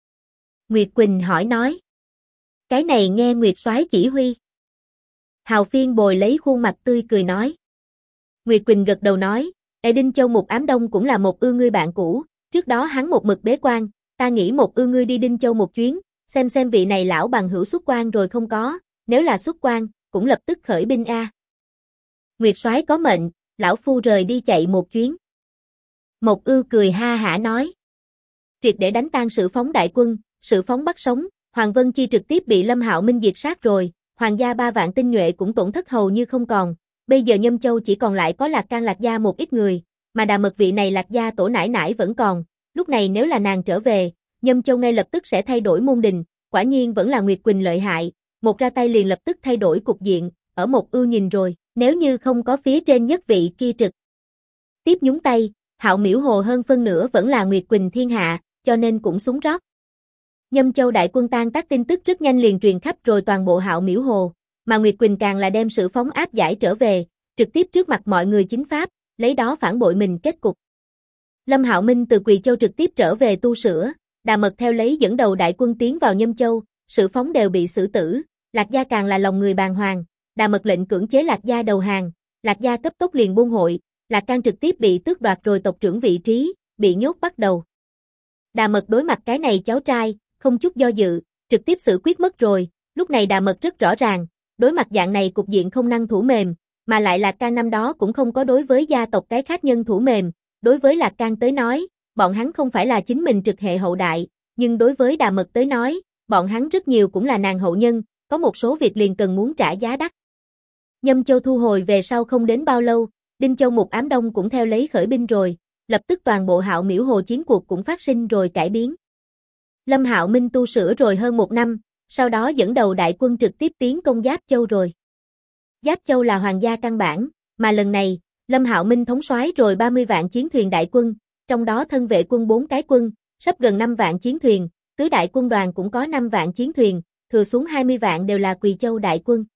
Nguyệt Quỳnh hỏi nói. Cái này nghe Nguyệt soái chỉ huy. Hào Phiên bồi lấy khuôn mặt tươi cười nói. Nguyệt Quỳnh gật đầu nói, Đinh Châu Mục Ám Đông cũng là Một Ưu ngươi bạn cũ, trước đó hắn một mực bế quan, ta nghĩ Một Ưu ngươi đi Đinh Châu một chuyến, xem vị này lão bằng hữu xuất quan rồi không có, nếu là xuất quan, cũng lập tức khởi binh a. Nguyệt soái có mệnh, lão phu rời đi chạy một chuyến. Một Ưu cười ha hả nói. Triệt để đánh tan Sử Phóng đại quân, Sử Phóng bắt sống, Hoàng Vân Chi trực tiếp bị Lâm Hạo Minh diệt sát rồi, Hoàng gia 3 vạn tinh nhuệ cũng tổn thất hầu như không còn, bây giờ Nhâm Châu chỉ còn lại có Lạc Can Lạc gia một ít người, mà Đà Mật vị này Lạc gia tổ nải nải vẫn còn, lúc này nếu là nàng trở về, Nhâm Châu ngay lập tức sẽ thay đổi môn đình, quả nhiên vẫn là Nguyệt Quỳnh lợi hại, một ra tay liền lập tức thay đổi cục diện, ở Một Ưu nhìn rồi, nếu như không có phía trên nhất vị kia trực tiếp nhúng tay, Hạo Miểu Hồ hơn phân nửa vẫn là Nguyệt Quỳnh thiên hạ, cho nên cũng xuống rót. Nhâm Châu đại quân tan tác tin tức rất nhanh liền truyền khắp rồi toàn bộ Hạo Miểu Hồ, mà Nguyệt Quỳnh càng là đem Sử Phóng áp giải trở về, trực tiếp trước mặt mọi người chính pháp, lấy đó phản bội mình kết cục. Lâm Hạo Minh từ Quỳ Châu trực tiếp trở về tu sửa, Đà Mật theo lấy dẫn đầu đại quân tiến vào Nhâm Châu, Sử Phóng đều bị xử tử, Lạc gia càng là lòng người bàng hoàng, Đà Mật lệnh cưỡng chế Lạc gia đầu hàng, Lạc gia cấp tốc liền buôn hội, Lạc Can trực tiếp bị tước đoạt rồi tộc trưởng vị trí, bị nhốt bắt đầu. Đà Mật đối mặt cái này cháu trai, không chút do dự, trực tiếp xử quyết mất rồi, lúc này Đà Mật rất rõ ràng, đối mặt dạng này cục diện không năng thủ mềm, mà lại Lạc Can năm đó cũng không có đối với gia tộc cái khác nhân thủ mềm, đối với Lạc Can tới nói, bọn hắn không phải là chính mình trực hệ hậu đại, nhưng đối với Đà Mật tới nói, bọn hắn rất nhiều cũng là nàng hậu nhân, có một số việc liền cần muốn trả giá đắt. Nhâm Châu thu hồi về sau không đến bao lâu, Đinh Châu Mục Ám Đông cũng theo lấy khởi binh rồi, lập tức toàn bộ Hạo Miểu Hồ chiến cuộc cũng phát sinh rồi cải biến. Lâm Hạo Minh tu sửa rồi hơn 1 năm, sau đó dẫn đầu đại quân trực tiếp tiến công Giáp Châu rồi. Giáp Châu là hoàng gia căn bản, mà lần này, Lâm Hạo Minh thống soái rồi 30 vạn chiến thuyền đại quân, trong đó thân vệ quân 4 cái quân, sắp gần 5 vạn chiến thuyền, tứ đại quân đoàn cũng có 5 vạn chiến thuyền, thừa xuống 20 vạn đều là Quỳ Châu đại quân.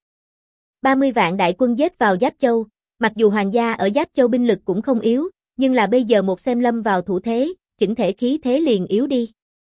30 vạn đại quân giết vào Giáp Châu, mặc dù hoàng gia ở Giáp Châu binh lực cũng không yếu, nhưng là bây giờ một xem lâm vào thủ thế, chỉnh thể khí thế liền yếu đi.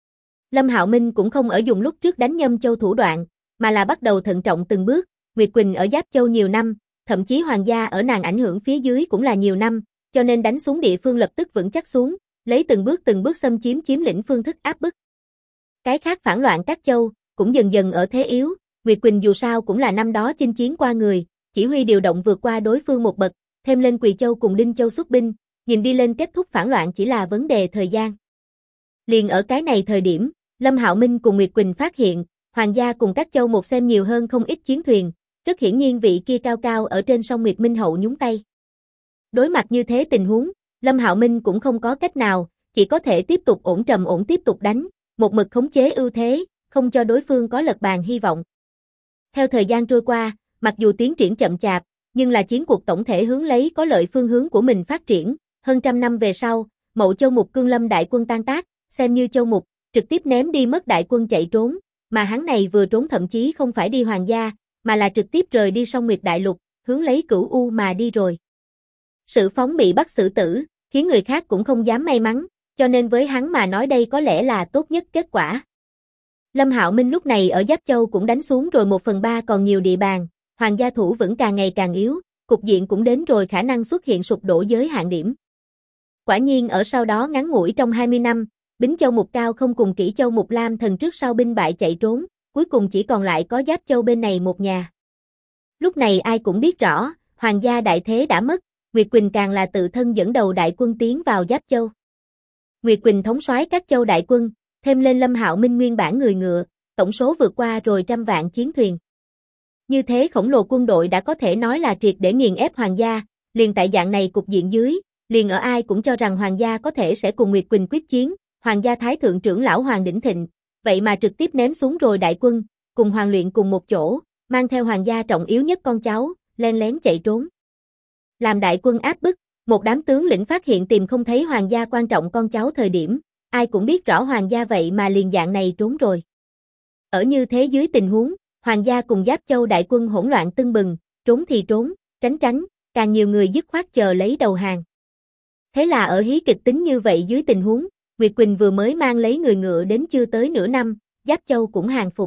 Lâm Hạo Minh cũng không ở dùng lúc trước đánh Nhâm Châu thủ đoạn, mà là bắt đầu thận trọng từng bước, Nguyệt Quỳnh ở Giáp Châu nhiều năm, thậm chí hoàng gia ở nàng ảnh hưởng phía dưới cũng là nhiều năm, cho nên đánh xuống địa phương lập tức vững chắc xuống, lấy từng bước xâm chiếm lĩnh phương thức áp bức. Cái khác phản loạn các châu, cũng dần dần ở thế yếu, Nguyệt Quỳnh dù sao cũng là năm đó chinh chiến qua người, chỉ huy điều động vượt qua đối phương một bậc, thêm lên Quỳ Châu cùng Đinh Châu xuất binh, nhìn đi lên kết thúc phản loạn chỉ là vấn đề thời gian. Liền ở cái này thời điểm, Lâm Hạo Minh cùng Nguyệt Quỳnh phát hiện, hoàng gia cùng các châu một xem nhiều hơn không ít chiến thuyền, rất hiển nhiên vị kia cao cao ở trên sông Nguyệt Minh Hậu nhúng tay. Đối mặt như thế tình huống, Lâm Hạo Minh cũng không có cách nào, chỉ có thể tiếp tục ổn tiếp tục đánh, một mực khống chế ưu thế, không cho đối phương có lật bàn hy vọng. Theo thời gian trôi qua, mặc dù tiến triển chậm chạp, nhưng là chiến cuộc tổng thể hướng lấy có lợi phương hướng của mình phát triển, hơn trăm năm về sau, Mậu Châu Mục Cương Lâm đại quân tan tác, xem như Châu Mục, trực tiếp ném đi mất đại quân chạy trốn, mà hắn này vừa trốn thậm chí không phải đi hoàng gia, mà là trực tiếp rời đi sông Nguyệt Đại Lục, hướng lấy Cửu U mà đi rồi. Sự phóng bị bắt xử tử, khiến người khác cũng không dám may mắn, cho nên với hắn mà nói đây có lẽ là tốt nhất kết quả. Lâm Hạo Minh lúc này ở Giáp Châu cũng đánh xuống rồi 1/3 còn nhiều địa bàn, hoàng gia thủ vững càng ngày càng yếu, cục diện cũng đến rồi khả năng xuất hiện sụp đổ giới hạn điểm. Quả nhiên ở sau đó ngắn ngủi trong 20 năm, Bính Châu Mục Cao không cùng Kỷ Châu Mục Lam thần trước sau binh bại chạy trốn, cuối cùng chỉ còn lại có Giáp Châu bên này một nhà. Lúc này ai cũng biết rõ, hoàng gia đại thế đã mất, Nguyệt Quỳnh càng là tự thân dẫn đầu đại quân tiến vào Giáp Châu. Nguyệt Quỳnh thống soái các châu đại quân, thêm lên Lâm Hạo Minh nguyên bản người ngựa, tổng số vượt qua rồi 100 vạn chiến thuyền. Như thế khổng lồ quân đội đã có thể nói là triệt để nghiền ép hoàng gia, liền tại dạng này cục diện dưới, liền ở ai cũng cho rằng hoàng gia có thể sẽ cùng Nguyệt Quỳnh quyết chiến, hoàng gia thái thượng trưởng lão Hoàng Đỉnh Thịnh, vậy mà trực tiếp ném xuống rồi đại quân, cùng Hoàng Luyện cùng một chỗ, mang theo hoàng gia trọng yếu nhất con cháu, len lén chạy trốn. Làm đại quân áp bức, một đám tướng lĩnh phát hiện tìm không thấy hoàng gia quan trọng con cháu thời điểm, ai cũng biết rõ hoàng gia vậy mà liền dạng này trốn rồi. Ở như thế dưới tình huống, hoàng gia cùng Giáp Châu đại quân hỗn loạn tưng bừng, trốn thì trốn, tránh, càng nhiều người dứt khoát chờ lấy đầu hàng. Thế là ở hí kịch tính như vậy dưới tình huống, Nguyệt Quỳnh vừa mới mang lấy người ngựa đến chưa tới nửa năm, Giáp Châu cũng hàng phục.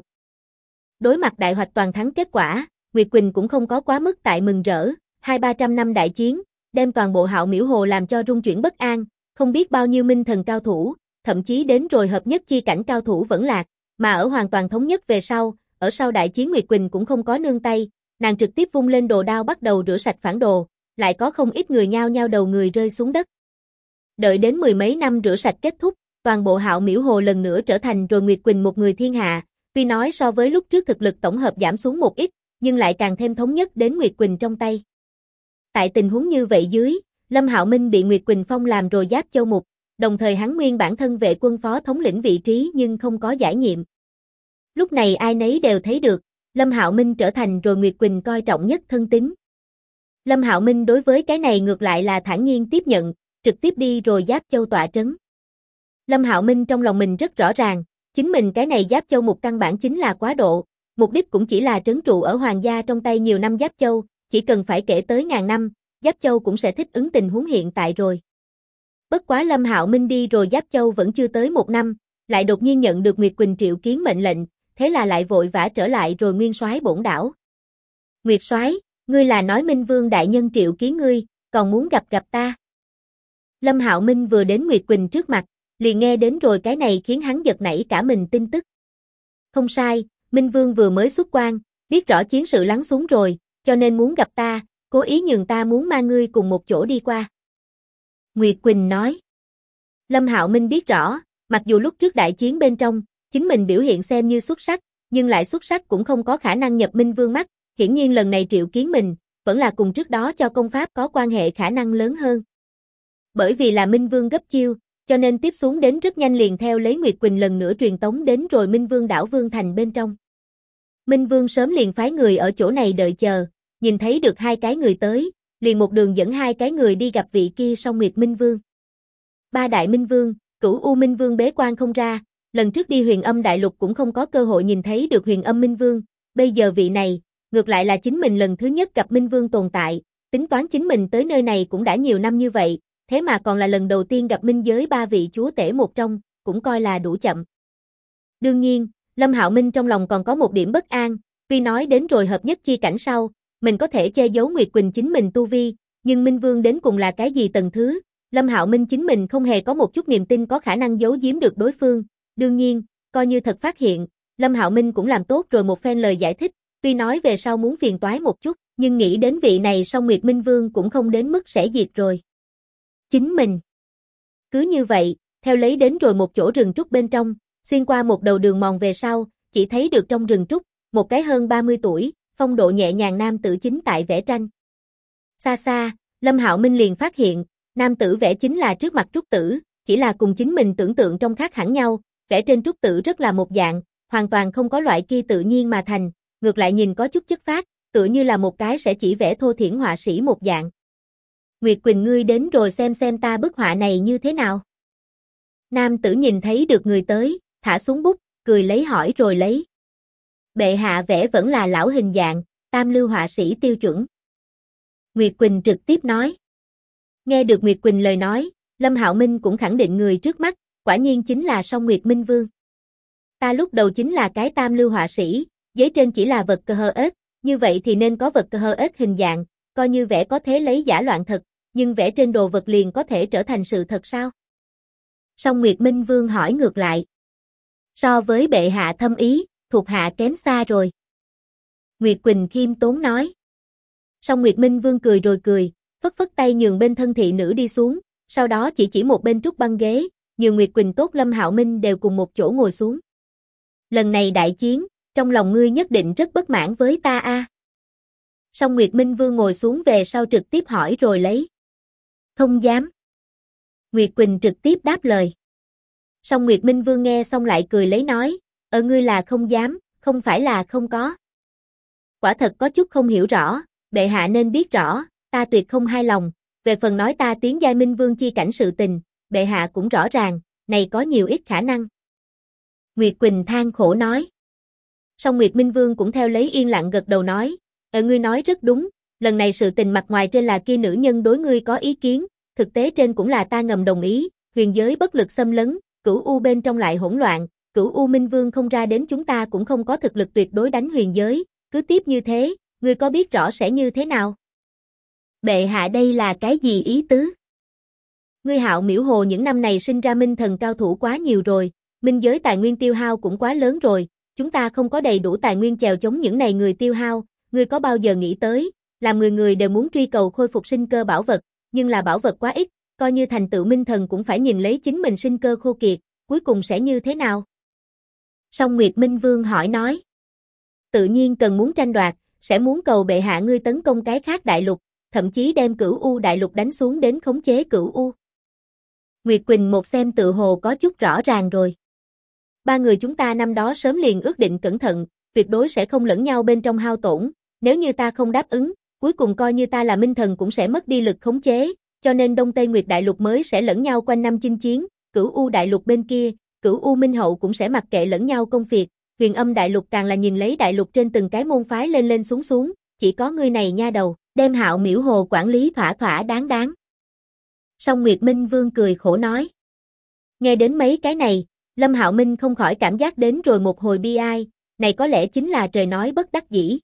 Đối mặt đại hoạch toàn thắng kết quả, Nguyệt Quỳnh cũng không có quá mức tại mừng rỡ, 200-300 năm đại chiến, đem toàn bộ Hạo Miễu Hồ làm cho rung chuyển bất an, không biết bao nhiêu minh thần cao thủ, thậm chí đến rồi hợp nhất chi cảnh cao thủ vẫn lạc, mà ở hoàn toàn thống nhất về sau, ở sau đại chiến Nguyệt Quỳnh cũng không có nương tay, nàng trực tiếp vung lên đồ đao bắt đầu rửa sạch phản đồ, lại có không ít người nhao nhao đầu người rơi xuống đất. Đợi đến mười mấy năm rửa sạch kết thúc, toàn bộ Hạo Miễu Hồ lần nữa trở thành rồi Nguyệt Quỳnh một người thiên hạ, tuy nói so với lúc trước thực lực tổng hợp giảm xuống một ít, nhưng lại càng thêm thống nhất đến Nguyệt Quỳnh trong tay. Tại tình huống như vậy dưới, Lâm Hạo Minh bị Nguyệt Quỳnh phong làm rồi Giáp Châu Mục, đồng thời hắn nguyên bản thân vệ quân phó thống lĩnh vị trí nhưng không có giải nhiệm. Lúc này ai nấy đều thấy được, Lâm Hạo Minh trở thành rồi Nguyệt Quỳnh coi trọng nhất thân tín. Lâm Hạo Minh đối với cái này ngược lại là thản nhiên tiếp nhận, trực tiếp đi rồi Giáp Châu tọa trấn. Lâm Hạo Minh trong lòng mình rất rõ ràng, chính mình cái này Giáp Châu Mục căn bản chính là quá độ, mục đích cũng chỉ là trấn trụ ở hoàng gia trong tay nhiều năm Giáp Châu, chỉ cần phải kể tới ngàn năm, Giáp Châu cũng sẽ thích ứng tình huống hiện tại rồi. Bất quá Lâm Hạo Minh đi rồi Giáp Châu vẫn chưa tới một năm, lại đột nhiên nhận được Nguyệt Quỳnh triệu kiến mệnh lệnh, thế là lại vội vã trở lại rồi nguyên soái bổn đảo. Nguyệt soái, ngươi là nói Minh Vương đại nhân triệu kiến ngươi, còn muốn gặp ta. Lâm Hạo Minh vừa đến Nguyệt Quỳnh trước mặt, liền nghe đến rồi cái này khiến hắn giật nảy cả mình tin tức. Không sai, Minh Vương vừa mới xuất quan, biết rõ chiến sự lắng xuống rồi, cho nên muốn gặp ta, cố ý nhường ta muốn mang ngươi cùng một chỗ đi qua. Nguyệt Quỳnh nói. Lâm Hạo Minh biết rõ, mặc dù lúc trước đại chiến bên trong, chính mình biểu hiện xem như xuất sắc, nhưng lại xuất sắc cũng không có khả năng nhập Minh Vương mắt, hiển nhiên lần này triệu kiến mình, vẫn là cùng trước đó cho công pháp có quan hệ khả năng lớn hơn. Bởi vì là Minh Vương gấp chiêu, cho nên tiếp xuống đến rất nhanh liền theo lấy Nguyệt Quỳnh lần nữa truyền tống đến rồi Minh Vương đảo Vương Thành bên trong. Minh Vương sớm liền phái người ở chỗ này đợi chờ, nhìn thấy được hai cái người tới, liền một đường dẫn hai cái người đi gặp vị kia Song Nguyệt Minh Vương. Ba đại Minh Vương, Cửu U Minh Vương bế quan không ra, lần trước đi Huyền Âm Đại Lục cũng không có cơ hội nhìn thấy được Huyền Âm Minh Vương, bây giờ vị này, ngược lại là chính mình lần thứ nhất gặp Minh Vương tồn tại, tính toán chính mình tới nơi này cũng đã nhiều năm như vậy, thế mà còn là lần đầu tiên gặp minh giới ba vị chúa tể một trong, cũng coi là đủ chậm. Đương nhiên, Lâm Hạo Minh trong lòng còn có một điểm bất an, tuy nói đến rồi hợp nhất chi cảnh sau, mình có thể che giấu Nguyệt Quỳnh chính mình tu vi, nhưng Minh Vương đến cùng là cái gì tầng thứ, Lâm Hạo Minh chính mình không hề có một chút niềm tin có khả năng giấu giếm được đối phương, đương nhiên, coi như thật phát hiện, Lâm Hạo Minh cũng làm tốt rồi một phen lời giải thích, tuy nói về sau muốn phiền toái một chút, nhưng nghĩ đến vị này Song Nguyệt Minh Vương cũng không đến mức sẽ diệt rồi. Chính mình. Cứ như vậy, theo lấy đến rồi một chỗ rừng trúc bên trong, xuyên qua một đầu đường mòn về sau, chỉ thấy được trong rừng trúc, một cái hơn 30 tuổi, phong độ nhẹ nhàng nam tử chính tại vẽ tranh. Xa xa, Lâm Hạo Minh liền phát hiện, nam tử vẽ chính là trước mặt trúc tử, chỉ là cùng chính mình tưởng tượng trong khác hẳn nhau, vẽ trên trúc tử rất là một dạng, hoàn toàn không có loại kia tự nhiên mà thành, ngược lại nhìn có chút chất phác, tựa như là một cái sẽ chỉ vẽ thô thiển họa sĩ một dạng. Nguyệt Quỳnh ngươi đến rồi xem ta bức họa này như thế nào. Nam tử nhìn thấy được người tới, thả xuống bút, cười lấy hỏi rồi lấy. Bệ hạ vẽ vẫn là lão hình dạng, tam lưu họa sĩ tiêu chuẩn. Nguyệt Quỳnh trực tiếp nói. Nghe được Nguyệt Quỳnh lời nói, Lâm Hạo Minh cũng khẳng định người trước mắt, quả nhiên chính là Song Nguyệt Minh Vương. Ta lúc đầu chính là cái tam lưu họa sĩ, giấy trên chỉ là vật cơ hơ ếch, như vậy thì nên có vật cơ hơ ếch hình dạng, coi như vẽ có thế lấy giả loạn thật, nhưng vẽ trên đồ vật liền có thể trở thành sự thật sao? Song Nguyệt Minh Vương hỏi ngược lại. So với bệ hạ thâm ý, thuộc hạ kém xa rồi. Nguyệt Quỳnh khiêm tốn nói. Song Nguyệt Minh Vương cười rồi cười, phất phất tay nhường bên thân thị nữ đi xuống, sau đó chỉ một bên trúc băng ghế, nhường Nguyệt Quỳnh tốt Lâm Hạo Minh đều cùng một chỗ ngồi xuống. Lần này đại chiến, trong lòng ngươi nhất định rất bất mãn với ta a. Song Nguyệt Minh Vương ngồi xuống về sau trực tiếp hỏi rồi lấy. Không dám. Nguyệt Quỳnh trực tiếp đáp lời. Song Nguyệt Minh Vương nghe xong lại cười lấy nói, ngươi là không dám, không phải là không có. Quả thật có chút không hiểu rõ, bệ hạ nên biết rõ, ta tuyệt không hài lòng, về phần nói ta tiến giai Minh Vương chi cảnh sự tình, bệ hạ cũng rõ ràng, này có nhiều ít khả năng. Nguyệt Quỳnh than khổ nói. Song Nguyệt Minh Vương cũng theo lấy yên lặng gật đầu nói, ngươi nói rất đúng, lần này sự tình mặt ngoài trên là kia nữ nhân đối ngươi có ý kiến, thực tế trên cũng là ta ngầm đồng ý, huyền giới bất lực xâm lấn, Cửu U bên trong lại hỗn loạn, Cửu U Minh Vương không ra đến chúng ta cũng không có thực lực tuyệt đối đánh huyền giới, cứ tiếp như thế, ngươi có biết rõ sẽ như thế nào? Bệ hạ đây là cái gì ý tứ? Ngươi Hạo Miễu Hồ những năm này sinh ra minh thần cao thủ quá nhiều rồi, minh giới tài nguyên tiêu hao cũng quá lớn rồi, chúng ta không có đầy đủ tài nguyên chèo chống những này người tiêu hao, ngươi có bao giờ nghĩ tới, làm người người đều muốn truy cầu khôi phục sinh cơ bảo vật, nhưng là bảo vật quá ít, coi như thành tựu minh thần cũng phải nhìn lấy chính mình sinh cơ khô kiệt, cuối cùng sẽ như thế nào? Song Nguyệt Minh Vương hỏi nói. Tự nhiên cần muốn tranh đoạt, sẽ muốn cầu bệ hạ ngươi tấn công cái khác đại lục, thậm chí đem Cửu U đại lục đánh xuống đến khống chế Cửu U. Nguyệt Quỳnh một xem tự hồ có chút rõ ràng rồi. Ba người chúng ta năm đó sớm liền ước định cẩn thận, tuyệt đối sẽ không lẫn nhau bên trong hao tổn, nếu như ta không đáp ứng, cuối cùng coi như ta là minh thần cũng sẽ mất đi lực khống chế, cho nên Đông Tây Nguyệt đại lục mới sẽ lẫn nhau quanh năm chinh chiến, Cửu U đại lục bên kia, Cửu U Minh hậu cũng sẽ mặc kệ lẫn nhau công việc, Huyền Âm đại lục càng là nhìn lấy đại lục trên từng cái môn phái lên lên xuống xuống, chỉ có ngươi này nha đầu, đem Hạo Miễu Hồ quản lý thỏa thỏa đáng đáng. Song Nguyệt Minh Vương cười khổ nói. Nghe đến mấy cái này, Lâm Hạo Minh không khỏi cảm giác đến rồi một hồi bi ai, này có lẽ chính là trời nói bất đắc dĩ.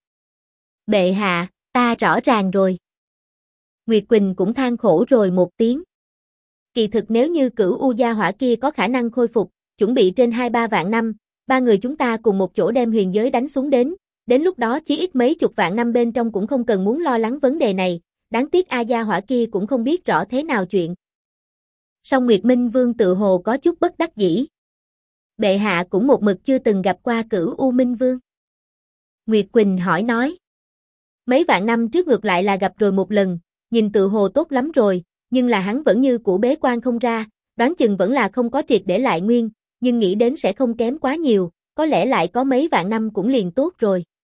Bệ hạ, ta rõ ràng rồi. Nguyệt Quỳnh cũng than khổ rồi một tiếng. Kỳ thực nếu như Cửu U gia hỏa kia có khả năng khôi phục, chuẩn bị trên 2-3 vạn năm, ba người chúng ta cùng một chỗ đem huyền giới đánh xuống đến lúc đó chí ít mấy chục vạn năm bên trong cũng không cần muốn lo lắng vấn đề này, đáng tiếc A gia hỏa kia cũng không biết rõ thế nào chuyện. Song Nguyệt Minh Vương tự hồ có chút bất đắc dĩ. Bệ hạ cũng một mực chưa từng gặp qua Cửu U Minh Vương. Nguyệt Quỳnh hỏi nói. Mấy vạn năm trước ngược lại là gặp rồi một lần, nhìn tự hồ tốt lắm rồi, nhưng là hắn vẫn như cũ bế quan không ra, đoán chừng vẫn là không có triệt để lại nguyên, nhưng nghĩ đến sẽ không kém quá nhiều, có lẽ lại có mấy vạn năm cũng liền tốt rồi.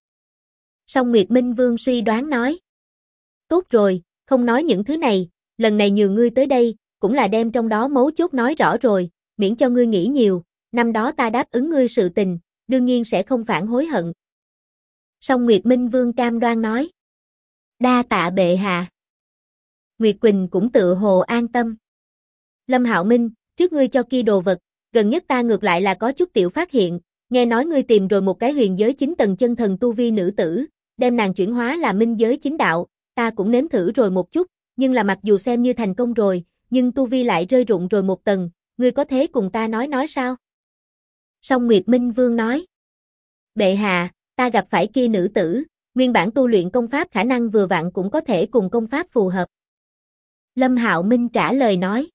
Song Nguyệt Minh Vương suy đoán nói. Tốt rồi, không nói những thứ này, lần này nhường ngươi tới đây, cũng là đem trong đó mấu chốt nói rõ rồi, miễn cho ngươi nghĩ nhiều, năm đó ta đáp ứng ngươi sự tình, đương nhiên sẽ không phản hối hận. Song Nguyệt Minh Vương cam đoan nói. Đa tạ bệ hạ. Nguyệt Quỳnh cũng tự hồ an tâm. Lâm Hạo Minh, trước ngươi cho kia đồ vật, gần nhất ta ngược lại là có chút tiểu phát hiện, nghe nói ngươi tìm rồi một cái huyền giới 9 tầng chân thần tu vi nữ tử, đem nàng chuyển hóa là minh giới chính đạo, ta cũng nếm thử rồi một chút, nhưng là mặc dù xem như thành công rồi, nhưng tu vi lại rơi rụng rồi một tầng, ngươi có thế cùng ta nói sao? Song Nguyệt Minh Vương nói. Bệ hạ, ta gặp phải kia nữ tử, nguyên bản tu luyện công pháp khả năng vừa vặn cũng có thể cùng công pháp phù hợp. Lâm Hạo Minh trả lời nói.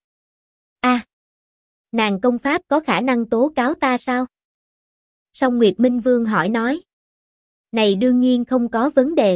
Nàng công pháp có khả năng tố cáo ta sao? Song Nguyệt Minh Vương hỏi nói. Này đương nhiên không có vấn đề.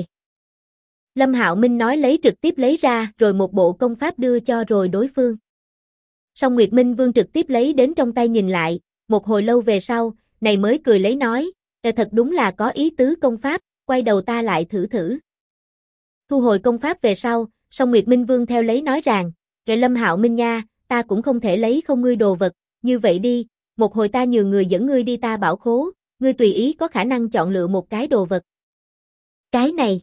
Lâm Hạo Minh nói trực tiếp lấy ra rồi một bộ công pháp đưa cho rồi đối phương. Song Nguyệt Minh Vương trực tiếp lấy đến trong tay nhìn lại, một hồi lâu về sau, này mới cười lấy nói, thật đúng là có ý tứ công pháp, quay đầu ta lại thử thử. Thu hồi công pháp về sau, Song Nguyệt Minh Vương theo lấy nói rằng, Lâm Hạo Minh nha, ta cũng không thể lấy không ngươi đồ vật, như vậy đi, một hồi ta nhường người dẫn ngươi đi ta bảo khố, ngươi tùy ý có khả năng chọn lựa một cái đồ vật. Cái này.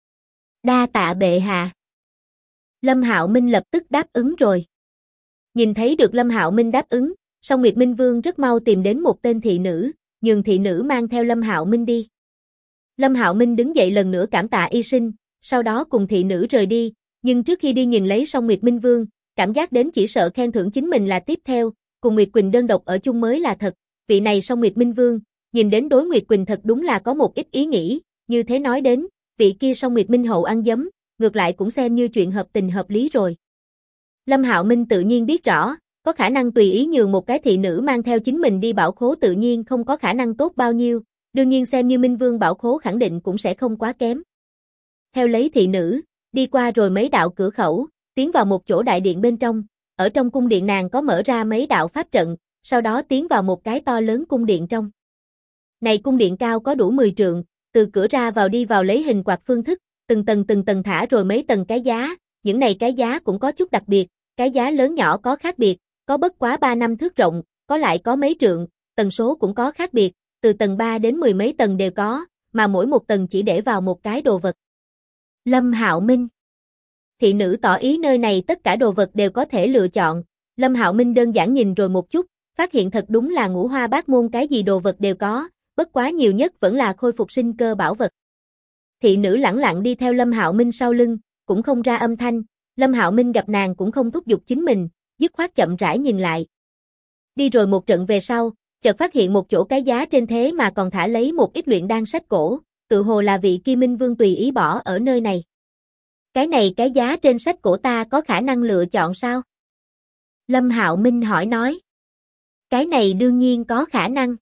Đa tạ bệ hạ. Lâm Hạo Minh lập tức đáp ứng rồi. Nhìn thấy được Lâm Hạo Minh đáp ứng, Song Nguyệt Minh Vương rất mau tìm đến một tên thị nữ, nhường thị nữ mang theo Lâm Hạo Minh đi. Lâm Hạo Minh đứng dậy lần nữa cảm tạ y sinh, sau đó cùng thị nữ rời đi, nhưng trước khi đi nhìn lấy Song Nguyệt Minh Vương, cảm giác đến chỉ sợ khen thưởng chính mình là tiếp theo, cùng Nguyệt Quỳnh đơn độc ở chung mới là thật, vị này Song Nguyệt Minh Vương, nhìn đến đối Nguyệt Quỳnh thật đúng là có một ít ý nghĩ, như thế nói đến, vị kia Song Nguyệt Minh hậu ăn dấm, ngược lại cũng xem như chuyện hợp tình hợp lý rồi. Lâm Hạo Minh tự nhiên biết rõ, có khả năng tùy ý nhường một cái thị nữ mang theo chính mình đi bảo khố tự nhiên không có khả năng tốt bao nhiêu, đương nhiên xem như Minh Vương bảo khố khẳng định cũng sẽ không quá kém. Theo lấy thị nữ, đi qua rồi mấy đạo cửa khẩu, tiến vào một chỗ đại điện bên trong, ở trong cung điện nàng có mở ra mấy đạo pháp trận, sau đó tiến vào một cái to lớn cung điện trong. Này cung điện cao có đủ 10 trượng, từ cửa ra vào đi vào lấy hình quạt phương thức, từng tầng thả rồi mấy tầng cái giá, những này cái giá cũng có chút đặc biệt, cái giá lớn nhỏ có khác biệt, có bất quá 3 năm thước rộng, có lại có mấy trượng, tần số cũng có khác biệt, từ tầng 3 đến 10 mấy tầng đều có, mà mỗi một tầng chỉ để vào một cái đồ vật. Lâm Hạo Minh. Thị nữ tỏ ý nơi này tất cả đồ vật đều có thể lựa chọn, Lâm Hạo Minh đơn giản nhìn rồi một chút, phát hiện thật đúng là ngũ hoa bát môn cái gì đồ vật đều có, bất quá nhiều nhất vẫn là khôi phục sinh cơ bảo vật. Thị nữ lẳng lặng đi theo Lâm Hạo Minh sau lưng, cũng không ra âm thanh, Lâm Hạo Minh gặp nàng cũng không thúc giục chính mình, dứt khoát chậm rãi nhìn lại. Đi rồi một trận về sau, chợt phát hiện một chỗ cái giá trên thế mà còn thả lấy một ít luyện đan sách cổ, tự hồ là vị Kim Minh Vương tùy ý bỏ ở nơi này. Cái này cái giá trên sách cổ ta có khả năng lựa chọn sao? Lâm Hạo Minh hỏi nói. Cái này đương nhiên có khả năng.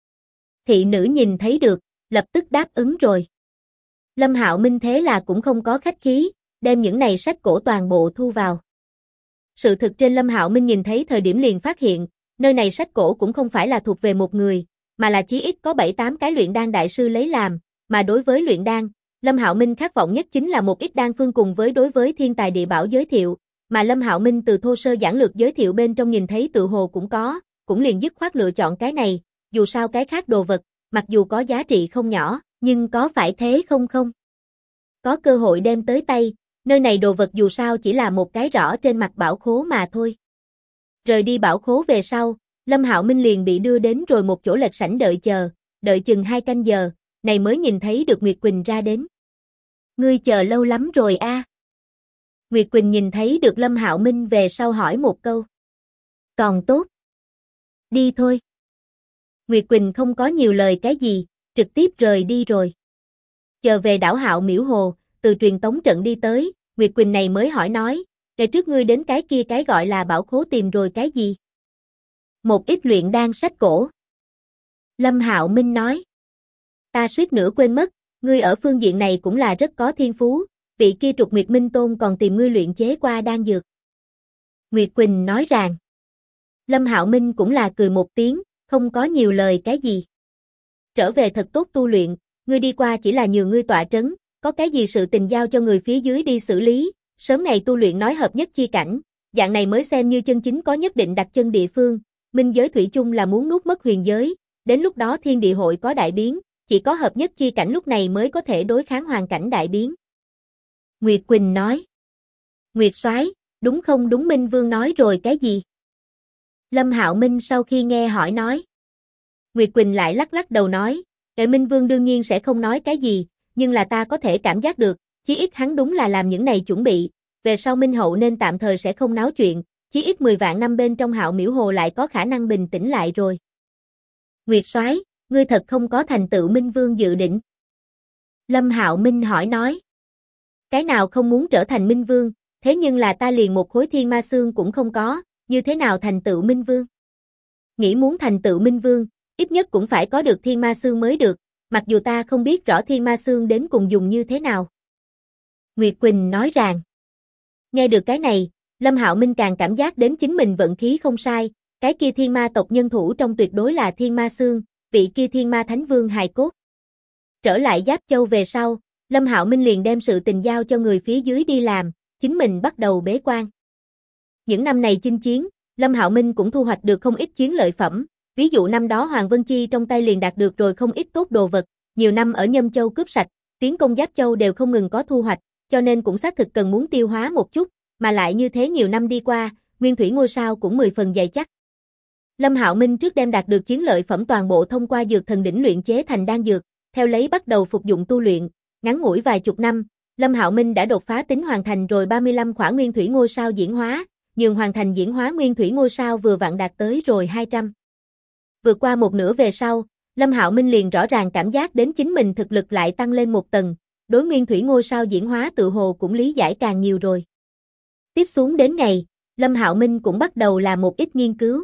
Thị nữ nhìn thấy được, lập tức đáp ứng rồi. Lâm Hạo Minh thế là cũng không có khách khí, đem những này sách cổ toàn bộ thu vào. Sự thực trên Lâm Hạo Minh nhìn thấy thời điểm liền phát hiện, nơi này sách cổ cũng không phải là thuộc về một người, mà là chí ít có 7-8 cái luyện đan đại sư lấy làm, mà đối với luyện đan, Lâm Hạo Minh khát vọng nhất chính là một ít đan phương cùng với đối với thiên tài địa bảo giới thiệu, mà Lâm Hạo Minh từ thô sơ giản lược giới thiệu bên trong nhìn thấy tự hồ cũng có, cũng liền dứt khoát lựa chọn cái này, dù sao cái khác đồ vật, mặc dù có giá trị không nhỏ, nhưng có phải thế không? Có cơ hội đem tới tay, nơi này đồ vật dù sao chỉ là một cái rõ trên mặt bảo khố mà thôi. Rời đi bảo khố về sau, Lâm Hạo Minh liền bị đưa đến rồi một chỗ lệch sảnh đợi chờ, đợi chừng 2 canh giờ, này mới nhìn thấy được Nguyệt Quỳnh ra đến. Ngươi chờ lâu lắm rồi a. Nguyệt Quỳnh nhìn thấy được Lâm Hạo Minh về sau hỏi một câu. Còn tốt. Đi thôi. Nguyệt Quỳnh không có nhiều lời cái gì, trực tiếp rời đi rồi. Chờ về đảo Hạo Miễu Hồ, từ truyền tống trận đi tới, Nguyệt Quỳnh này mới hỏi nói, "Kể trước ngươi đến cái kia cái gọi là bảo khố tìm rồi cái gì?" Một ít luyện đan sách cổ. Lâm Hạo Minh nói, "Ta suýt nữa quên mất, ngươi ở phương diện này cũng là rất có thiên phú, vị kia Trục Nguyệt Minh Tôn còn tìm ngươi luyện chế qua đan dược." Nguyệt Quỳnh nói rằng. Lâm Hạo Minh cũng là cười một tiếng, không có nhiều lời cái gì. Trở về thật tốt tu luyện, ngươi đi qua chỉ là nhường ngươi tọa trấn, có cái gì sự tình giao cho người phía dưới đi xử lý, sớm ngày tu luyện nói hợp nhất chi cảnh, dạng này mới xem như chân chính có nhất định đặt chân địa phương, minh giới thủy chung là muốn nuốt mất huyền giới, đến lúc đó thiên địa hội có đại biến, chỉ có hợp nhất chi cảnh lúc này mới có thể đối kháng hoàn cảnh đại biến. Nguyệt Quỳnh nói. Nguyệt soái, đúng không đúng Minh Vương nói rồi cái gì? Lâm Hạo Minh sau khi nghe hỏi nói. Nguyệt Quỳnh lại lắc lắc đầu nói, Minh Vương đương nhiên sẽ không nói cái gì, nhưng là ta có thể cảm giác được, chí ít hắn đúng là làm những này chuẩn bị, về sau Minh Hậu nên tạm thời sẽ không náo chuyện, chí ít 10 vạn năm bên trong Hạo Miễu Hồ lại có khả năng bình tĩnh lại rồi. Nguyệt soái, ngươi thật không có thành tựu Minh Vương dự định? Lâm Hạo Minh hỏi nói. Cái nào không muốn trở thành Minh Vương, thế nhưng là ta liền một khối thiên ma xương cũng không có, như thế nào thành tựu Minh Vương? Nghĩ muốn thành tựu Minh Vương, ít nhất cũng phải có được thiên ma xương mới được, mặc dù ta không biết rõ thiên ma xương đến cùng dùng như thế nào. Nguyệt Quỳnh nói rằng. Nghe được cái này, Lâm Hạo Minh càng cảm giác đến chính mình vận khí không sai, cái kia thiên ma tộc nhân thủ trong tuyệt đối là thiên ma xương, vị kia thiên ma thánh vương hài cốt. Trở lại Giáp Châu về sau, Lâm Hạo Minh liền đem sự tình giao cho người phía dưới đi làm, chính mình bắt đầu bế quan. Những năm này chinh chiến, Lâm Hạo Minh cũng thu hoạch được không ít chiến lợi phẩm, ví dụ năm đó Hoàng Vân Chi trong tay liền đạt được rồi không ít tốt đồ vật, nhiều năm ở Nhâm Châu cướp sạch, tiến công Giáp Châu đều không ngừng có thu hoạch, cho nên cũng xác thực cần muốn tiêu hóa một chút, mà lại như thế nhiều năm đi qua, nguyên thủy ngôi sao cũng 10 phần dày chắc. Lâm Hạo Minh trước đem đạt được chiến lợi phẩm toàn bộ thông qua dược thần đỉnh luyện chế thành đan dược, theo lấy bắt đầu phục dụng tu luyện, ngắn ngủi vài chục năm, Lâm Hạo Minh đã đột phá tính hoàn thành rồi 35 khỏa nguyên thủy ngôi sao diễn hóa, nhường hoàn thành diễn hóa nguyên thủy ngôi sao vừa vặn đạt tới rồi 200. Vượt qua một nửa về sau, Lâm Hạo Minh liền rõ ràng cảm giác đến chính mình thực lực lại tăng lên một tầng, đối nguyên thủy ngôi sao diễn hóa tự hồ cũng lý giải càng nhiều rồi. Tiếp xuống đến ngày, Lâm Hạo Minh cũng bắt đầu làm một ít nghiên cứu.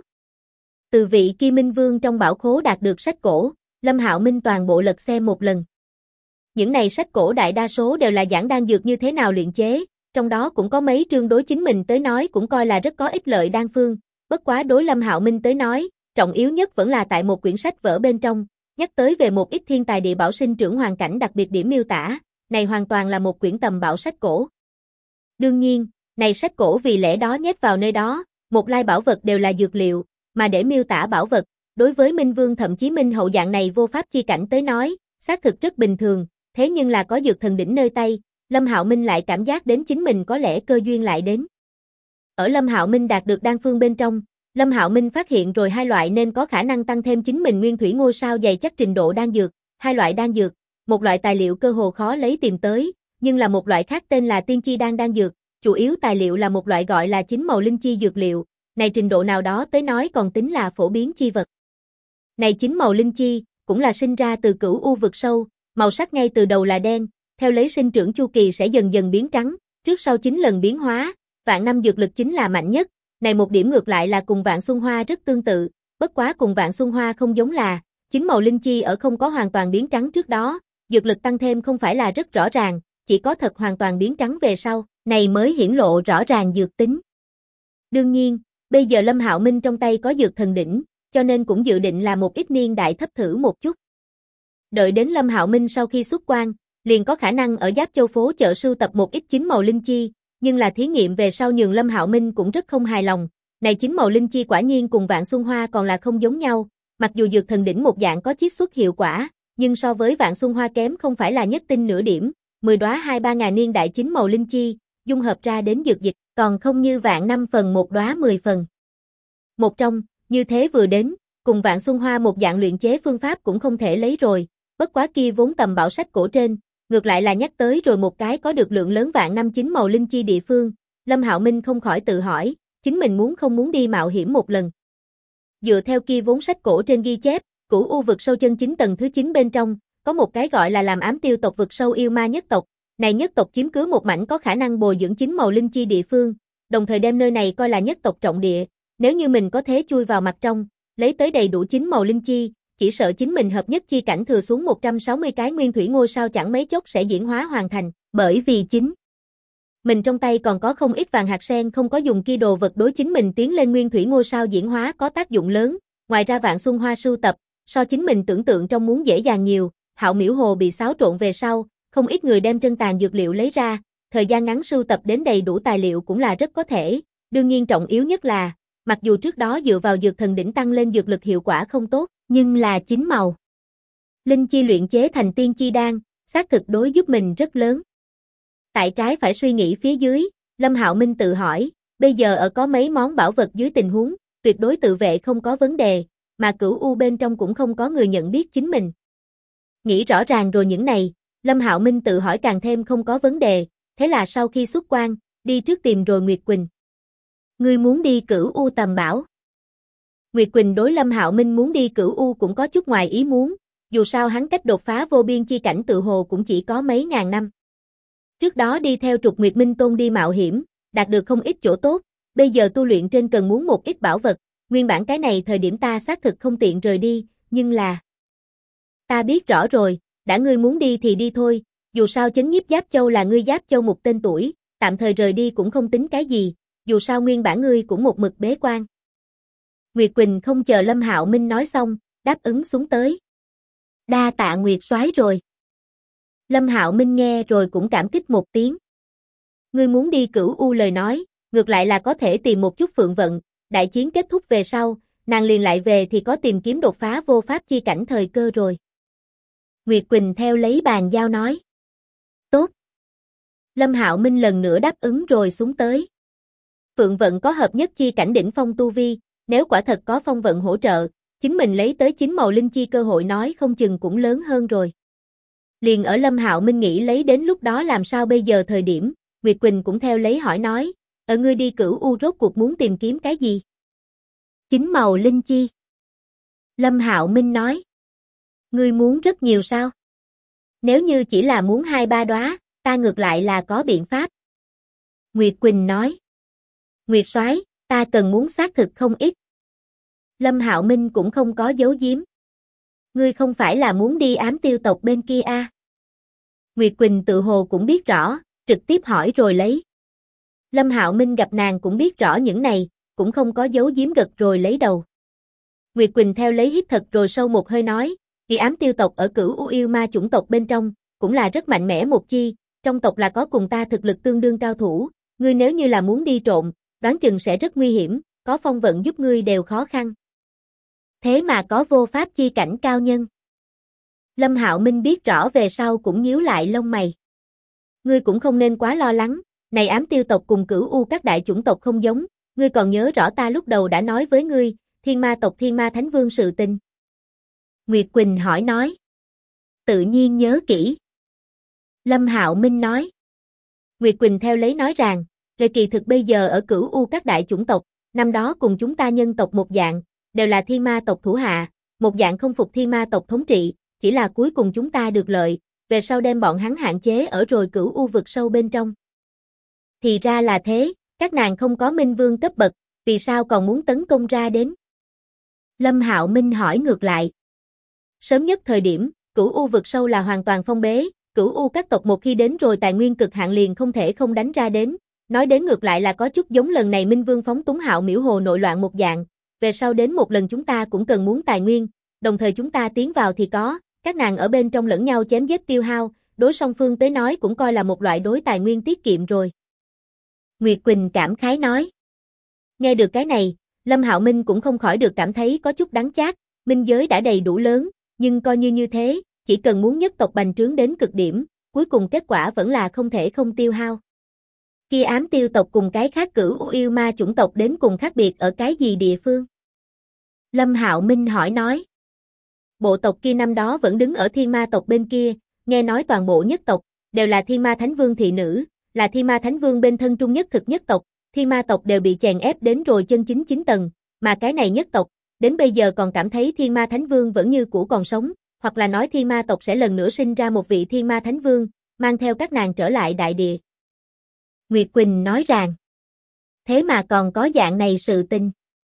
Từ vị kia Minh Vương trong bảo khố đạt được sách cổ, Lâm Hạo Minh toàn bộ lật xem một lần. Những này sách cổ đại đa số đều là giảng đan dược như thế nào luyện chế, trong đó cũng có mấy chương đối chính mình tới nói cũng coi là rất có ích lợi đan phương, bất quá đối Lâm Hạo Minh tới nói, trọng yếu nhất vẫn là tại một quyển sách vở bên trong, nhắc tới về một ít thiên tài địa bảo sinh trưởng hoàn cảnh đặc biệt điểm miêu tả, này hoàn toàn là một quyển tầm bảo sách cổ. Đương nhiên, này sách cổ vì lẽ đó nhét vào nơi đó, một lai bảo vật đều là dược liệu, mà để miêu tả bảo vật, đối với Minh Vương thậm chí Minh Hậu dạng này vô pháp chi cảnh tới nói, xác thực rất bình thường, thế nhưng là có dược thần đỉnh nơi tay, Lâm Hạo Minh lại cảm giác đến chính mình có lẽ cơ duyên lại đến. Ở Lâm Hạo Minh đạt được đan phương bên trong, Lâm Hạo Minh phát hiện rồi hai loại nên có khả năng tăng thêm chính mình nguyên thủy ngôi sao dày chắc trình độ đan dược, hai loại đan dược, một loại tài liệu cơ hồ khó lấy tìm tới, nhưng là một loại khác tên là tiên chi đan dược, chủ yếu tài liệu là một loại gọi là chính màu linh chi dược liệu, này trình độ nào đó tới nói còn tính là phổ biến chi vật. Này chính màu linh chi, cũng là sinh ra từ Cửu U vực sâu, màu sắc ngay từ đầu là đen, theo lấy sinh trưởng chu kỳ sẽ dần dần biến trắng, trước sau 9 lần biến hóa, vạn năm dược lực chính là mạnh nhất, này một điểm ngược lại là cùng Vạn Xuân Hoa rất tương tự, bất quá cùng Vạn Xuân Hoa không giống là, chính màu linh chi ở không có hoàn toàn biến trắng trước đó, dược lực tăng thêm không phải là rất rõ ràng, chỉ có thật hoàn toàn biến trắng về sau, này mới hiển lộ rõ ràng dược tính. Đương nhiên, bây giờ Lâm Hạo Minh trong tay có dược thần đỉnh, cho nên cũng dự định là một ít niên đại thấp thử một chút. Đợi đến Lâm Hạo Minh sau khi xuất quan, liền có khả năng ở Giáp Châu phố chợ sưu tập một ít chính màu linh chi, nhưng là thí nghiệm về sau nhường Lâm Hạo Minh cũng rất không hài lòng, này chính màu linh chi quả nhiên cùng Vạn Xuân Hoa còn là không giống nhau, mặc dù dược thần đỉnh một dạng có chiết xuất hiệu quả, nhưng so với Vạn Xuân Hoa kém không phải là nhất tinh nửa điểm, 10 đóa 2-3 ngàn niên đại chính màu linh chi, dung hợp ra đến dược dịch, còn không như Vạn 5 phần một đóa 10 phần. Một trong, như thế vừa đến, cùng Vạn Xuân Hoa một dạng luyện chế phương pháp cũng không thể lấy rồi, bất quá kia vốn tầm bảo sách cổ trên, ngược lại là nhắc tới rồi một cái có được lượng lớn vạn năm chính màu linh chi địa phương, Lâm Hạo Minh không khỏi tự hỏi, chính mình muốn không muốn đi mạo hiểm một lần. Dựa theo kia vốn sách cổ trên ghi chép, Cửu U vực sâu chân chính tầng thứ 9 bên trong, có một cái gọi là làm ám tiêu tộc vực sâu yêu ma nhất tộc, này nhất tộc chiếm cứ một mảnh có khả năng bồi dưỡng chính màu linh chi địa phương, đồng thời đem nơi này coi là nhất tộc trọng địa, nếu như mình có thế chui vào mặt trong, lấy tới đầy đủ chính màu linh chi, chỉ sợ chính mình hợp nhất chi cảnh thừa xuống 160 cái nguyên thủy ngôi sao chẳng mấy chốc sẽ diễn hóa hoàn thành, bởi vì chính mình trong tay còn có không ít vàng hạt sen không có dùng kia đồ vật đối chính mình tiến lên nguyên thủy ngôi sao diễn hóa có tác dụng lớn, ngoài ra Vạn Xuân Hoa sưu tập, so chính mình tưởng tượng trong muốn dễ dàng nhiều, Hạo Miễu Hồ bị xáo trộn về sau, không ít người đem trân tàn dược liệu lấy ra, thời gian ngắn sưu tập đến đầy đủ tài liệu cũng là rất có thể, đương nhiên trọng yếu nhất là, mặc dù trước đó dựa vào dược thần đỉnh tăng lên dược lực hiệu quả không tốt, nhưng là chín màu. Linh chi luyện chế thành tiên chi đan, xác thực đối giúp mình rất lớn. Tại trái phải suy nghĩ phía dưới, Lâm Hạo Minh tự hỏi, bây giờ ở có mấy món bảo vật dưới tình huống, tuyệt đối tự vệ không có vấn đề, mà Cửu U bên trong cũng không có người nhận biết chính mình. Nghĩ rõ ràng rồi những này, Lâm Hạo Minh tự hỏi càng thêm không có vấn đề, thế là sau khi xuất quan, đi trước tìm rồi Nguyệt Quỳnh. Ngươi muốn đi Cửu U tầm bảo. Nguyệt Quỳnh đối Lâm Hạo Minh muốn đi Cửu U cũng có chút ngoài ý muốn, dù sao hắn cách đột phá vô biên chi cảnh tự hồ cũng chỉ có mấy ngàn năm. Trước đó đi theo Trục Nguyệt Minh Tôn đi mạo hiểm, đạt được không ít chỗ tốt, bây giờ tu luyện trên cần muốn một ít bảo vật, nguyên bản cái này thời điểm ta xác thực không tiện rời đi, nhưng là... Ta biết rõ rồi, đã ngươi muốn đi thì đi thôi, dù sao chấn nhiếp Giáp Châu là ngươi Giáp Châu một tên tuổi, tạm thời rời đi cũng không tính cái gì, dù sao nguyên bản ngươi cũng một mực bế quan. Nguyệt Quỳnh không chờ Lâm Hạo Minh nói xong, đáp ứng xuống tới. Đa tạ Nguyệt soái rồi. Lâm Hạo Minh nghe rồi cũng cảm kích một tiếng. Ngươi muốn đi Cửu U lời nói, ngược lại là có thể tìm một chút phượng vận, đại chiến kết thúc về sau, nàng liền lại về thì có tìm kiếm đột phá vô pháp chi cảnh thời cơ rồi. Nguyệt Quỳnh theo lấy bàn giao nói. Tốt. Lâm Hạo Minh lần nữa đáp ứng rồi xuống tới. Phượng vận có hợp nhất chi cảnh đỉnh phong tu vi, nếu quả thật có phong vận hỗ trợ, chính mình lấy tới 9 màu linh chi cơ hội nói không chừng cũng lớn hơn rồi. Liền ở Lâm Hạo Minh nghĩ lấy đến lúc đó làm sao bây giờ thời điểm, Nguyệt Quỳnh cũng theo lấy hỏi nói, ở ngươi đi Cửu U rốt cuộc muốn tìm kiếm cái gì? 9 màu linh chi. Lâm Hạo Minh nói, ngươi muốn rất nhiều sao? Nếu như chỉ là muốn 2-3 đóa, ta ngược lại là có biện pháp. Nguyệt Quỳnh nói, Nguyệt soái, ta cần muốn xác thực không ít. Lâm Hạo Minh cũng không có giấu giếm. Ngươi không phải là muốn đi Ám Tiêu tộc bên kia à? Nguyệt Quỳnh tự hồ cũng biết rõ, trực tiếp hỏi rồi lấy. Lâm Hạo Minh gặp nàng cũng biết rõ những này, cũng không có giấu giếm gật rồi lấy đầu. Nguyệt Quỳnh theo lấy hít thật rồi sâu một hơi nói, vì Ám Tiêu tộc ở Cửu U yêu ma chủng tộc bên trong, cũng là rất mạnh mẽ một chi, trong tộc là có cùng ta thực lực tương đương cao thủ, ngươi nếu như là muốn đi trộm, đoán chừng sẽ rất nguy hiểm, có phong vận giúp ngươi đều khó khăn. Thế mà có vô pháp chi cảnh cao nhân. Lâm Hạo Minh biết rõ về sau cũng nhíu lại lông mày. Ngươi cũng không nên quá lo lắng, này Ám Tiêu tộc cùng Cửu U các đại chủng tộc không giống, ngươi còn nhớ rõ ta lúc đầu đã nói với ngươi, Thiên Ma tộc Thiên Ma Thánh Vương sự tình. Nguyệt Quỳnh hỏi nói. Tự nhiên nhớ kỹ. Lâm Hạo Minh nói. Nguyệt Quỳnh theo lấy nói rằng, về kỳ thực bây giờ ở Cửu U các đại chủng tộc, năm đó cùng chúng ta nhân tộc một dạng, đều là Thiên Ma tộc thủ hạ, một dạng không phục Thiên Ma tộc thống trị, chỉ là cuối cùng chúng ta được lợi, về sau đem bọn hắn hạn chế ở rồi Cửu U vực sâu bên trong. Thì ra là thế, các nàng không có minh vương cấp bậc, vì sao còn muốn tấn công ra đến? Lâm Hạo Minh hỏi ngược lại. Sớm nhất thời điểm, Cửu U vực sâu là hoàn toàn phong bế, Cửu U các tộc một khi đến rồi tài nguyên cực hạn liền không thể không đánh ra đến, nói đến ngược lại là có chút giống lần này Minh Vương phóng túng Hạo Miễu Hồ nội loạn một dạng, về sau đến một lần chúng ta cũng cần muốn tài nguyên, đồng thời chúng ta tiến vào thì có, các nàng ở bên trong lẫn nhau chém giết tiêu hao, đối song phương tới nói cũng coi là một loại đối tài nguyên tiết kiệm rồi. Nguyệt Quỳnh cảm khái nói. Nghe được cái này, Lâm Hạo Minh cũng không khỏi được cảm thấy có chút đắng chát, minh giới đã đầy đủ lớn, nhưng coi như thế, chỉ cần muốn nhất tộc bành trướng đến cực điểm, cuối cùng kết quả vẫn là không thể không tiêu hao. Kia Ám Tiêu tộc cùng cái khác Cửu U yêu ma chủng tộc đến cùng khác biệt ở cái gì địa phương? Lâm Hạo Minh hỏi nói. Bộ tộc kia năm đó vẫn đứng ở Thiên Ma tộc bên kia, nghe nói toàn bộ nhất tộc đều là Thiên Ma Thánh Vương thị nữ, là Thiên Ma Thánh Vương bên thân trung nhất thực nhất tộc, Thiên Ma tộc đều bị chèn ép đến rồi chân chính 9 tầng, mà cái này nhất tộc, đến bây giờ còn cảm thấy Thiên Ma Thánh Vương vẫn như cũ còn sống, hoặc là nói Thiên Ma tộc sẽ lần nữa sinh ra một vị Thiên Ma Thánh Vương, mang theo các nàng trở lại đại địa. Nguyệt Quỳnh nói rằng, thế mà còn có dạng này sự tình.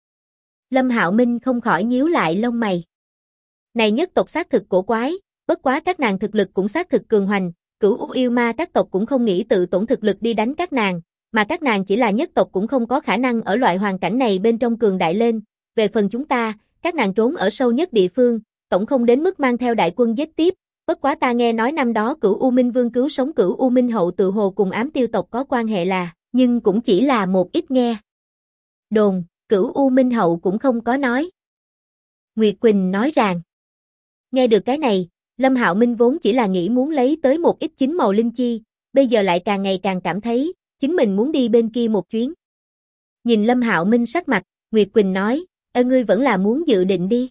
Lâm Hạo Minh không khỏi nhíu lại lông mày. Này nhất tộc xác thực cổ quái, bất quá các nàng thực lực cũng xác thực cường hoành, Cửu U yêu ma các tộc cũng không nghĩ tự tổn thực lực đi đánh các nàng, mà các nàng chỉ là nhất tộc cũng không có khả năng ở loại hoàn cảnh này bên trong cường đại lên, về phần chúng ta, các nàng trốn ở sâu nhất địa phương, tổng không đến mức mang theo đại quân giết tiếp, Bất quá ta nghe nói năm đó Cửu U Minh Vương cứu sống Cửu U Minh Hậu tự hồ cùng Ám Tiêu tộc có quan hệ là, nhưng cũng chỉ là một ít nghe đồn, Cửu U Minh Hậu cũng không có nói. Nguyệt Quỳnh nói rằng, nghe được cái này, Lâm Hạo Minh vốn chỉ là nghĩ muốn lấy tới một ít chính màu linh chi, bây giờ lại càng ngày càng cảm thấy, chính mình muốn đi bên kia một chuyến. Nhìn Lâm Hạo Minh sắc mặt, Nguyệt Quỳnh nói, ngươi vẫn là muốn dự định đi.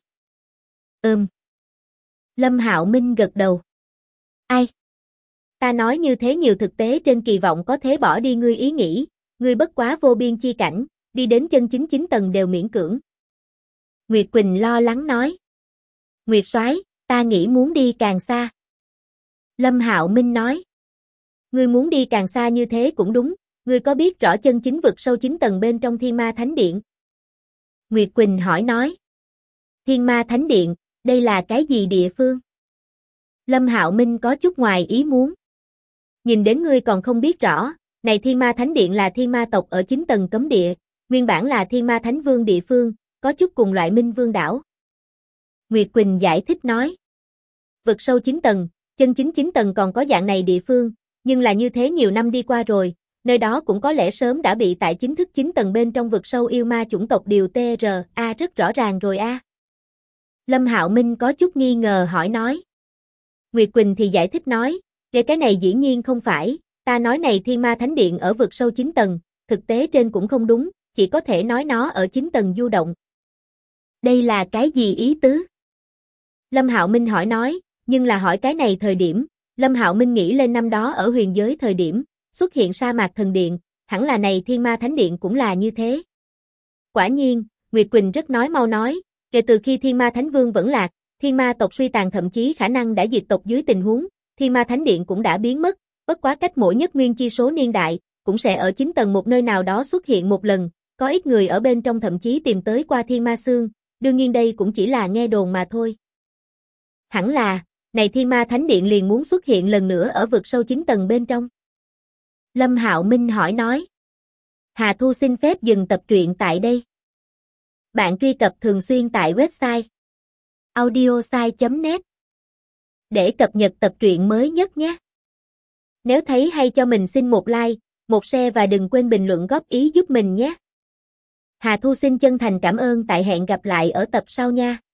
Lâm Hạo Minh gật đầu. Ai? Ta nói như thế nhiều thực tế trên kỳ vọng có thế bỏ đi ngươi ý nghĩ, ngươi bất quá vô biên chi cảnh, đi đến chân chính 9 tầng đều miễn cưỡng. Nguyệt Quỳnh lo lắng nói. Nguyệt soái, ta nghĩ muốn đi càng xa. Lâm Hạo Minh nói. Ngươi muốn đi càng xa như thế cũng đúng, ngươi có biết rõ chân chính vực sâu 9 tầng bên trong Thiên Ma Thánh Điện? Nguyệt Quỳnh hỏi nói. Thiên Ma Thánh Điện, đây là cái gì địa phương? Lâm Hạo Minh có chút ngoài ý muốn. Nhìn đến ngươi còn không biết rõ, này Thiên Ma Thánh Điện là Thiên Ma tộc ở 9 tầng cấm địa, nguyên bản là Thiên Ma Thánh Vương địa phương, có chút cùng loại Minh Vương đảo. Nguyệt Quỳnh giải thích nói. Vực sâu 9 tầng, chân chính 9 tầng còn có dạng này địa phương, nhưng là như thế nhiều năm đi qua rồi, nơi đó cũng có lẽ sớm đã bị tại chính thức 9 tầng bên trong vực sâu yêu ma chủng tộc điều TRA rất rõ ràng rồi a. Lâm Hạo Minh có chút nghi ngờ hỏi nói. Nguyệt Quỳnh thì giải thích nói, cái này dĩ nhiên không phải, ta nói này Thiên Ma Thánh Điện ở vực sâu 9 tầng, thực tế trên cũng không đúng, chỉ có thể nói nó ở 9 tầng du động. Đây là cái gì ý tứ? Lâm Hạo Minh hỏi nói, nhưng là hỏi cái này thời điểm, Lâm Hạo Minh nghĩ lên năm đó ở huyền giới thời điểm, xuất hiện sa mạc thần điện, hẳn là này Thiên Ma Thánh Điện cũng là như thế. Quả nhiên, Nguyệt Quỳnh rất nói mau nói, kể từ khi Thiên Ma Thánh Vương vẫn lạc, Thiên Ma tộc suy tàn thậm chí khả năng đã diệt tộc dưới tình huống, Thiên Ma Thánh Điện cũng đã biến mất, bất quá cách mỗi nhất nguyên chi số niên đại, cũng sẽ ở 9 tầng một nơi nào đó xuất hiện một lần, có ít người ở bên trong thậm chí tìm tới qua Thiên Ma Xương, đương nhiên đây cũng chỉ là nghe đồn mà thôi. Hẳn là, này Thiên Ma Thánh Điện liền muốn xuất hiện lần nữa ở vực sâu 9 tầng bên trong. Lâm Hạo Minh hỏi nói. Hà Thu xin phép dừng tập truyện tại đây. Bạn truy cập thường xuyên tại website audiosai.net để cập nhật tập truyện mới nhất nhé. Nếu thấy hay cho mình xin một like, một share và đừng quên bình luận góp ý giúp mình nhé. Hà Thu xin chân thành cảm ơn, tại hẹn gặp lại ở tập sau nha.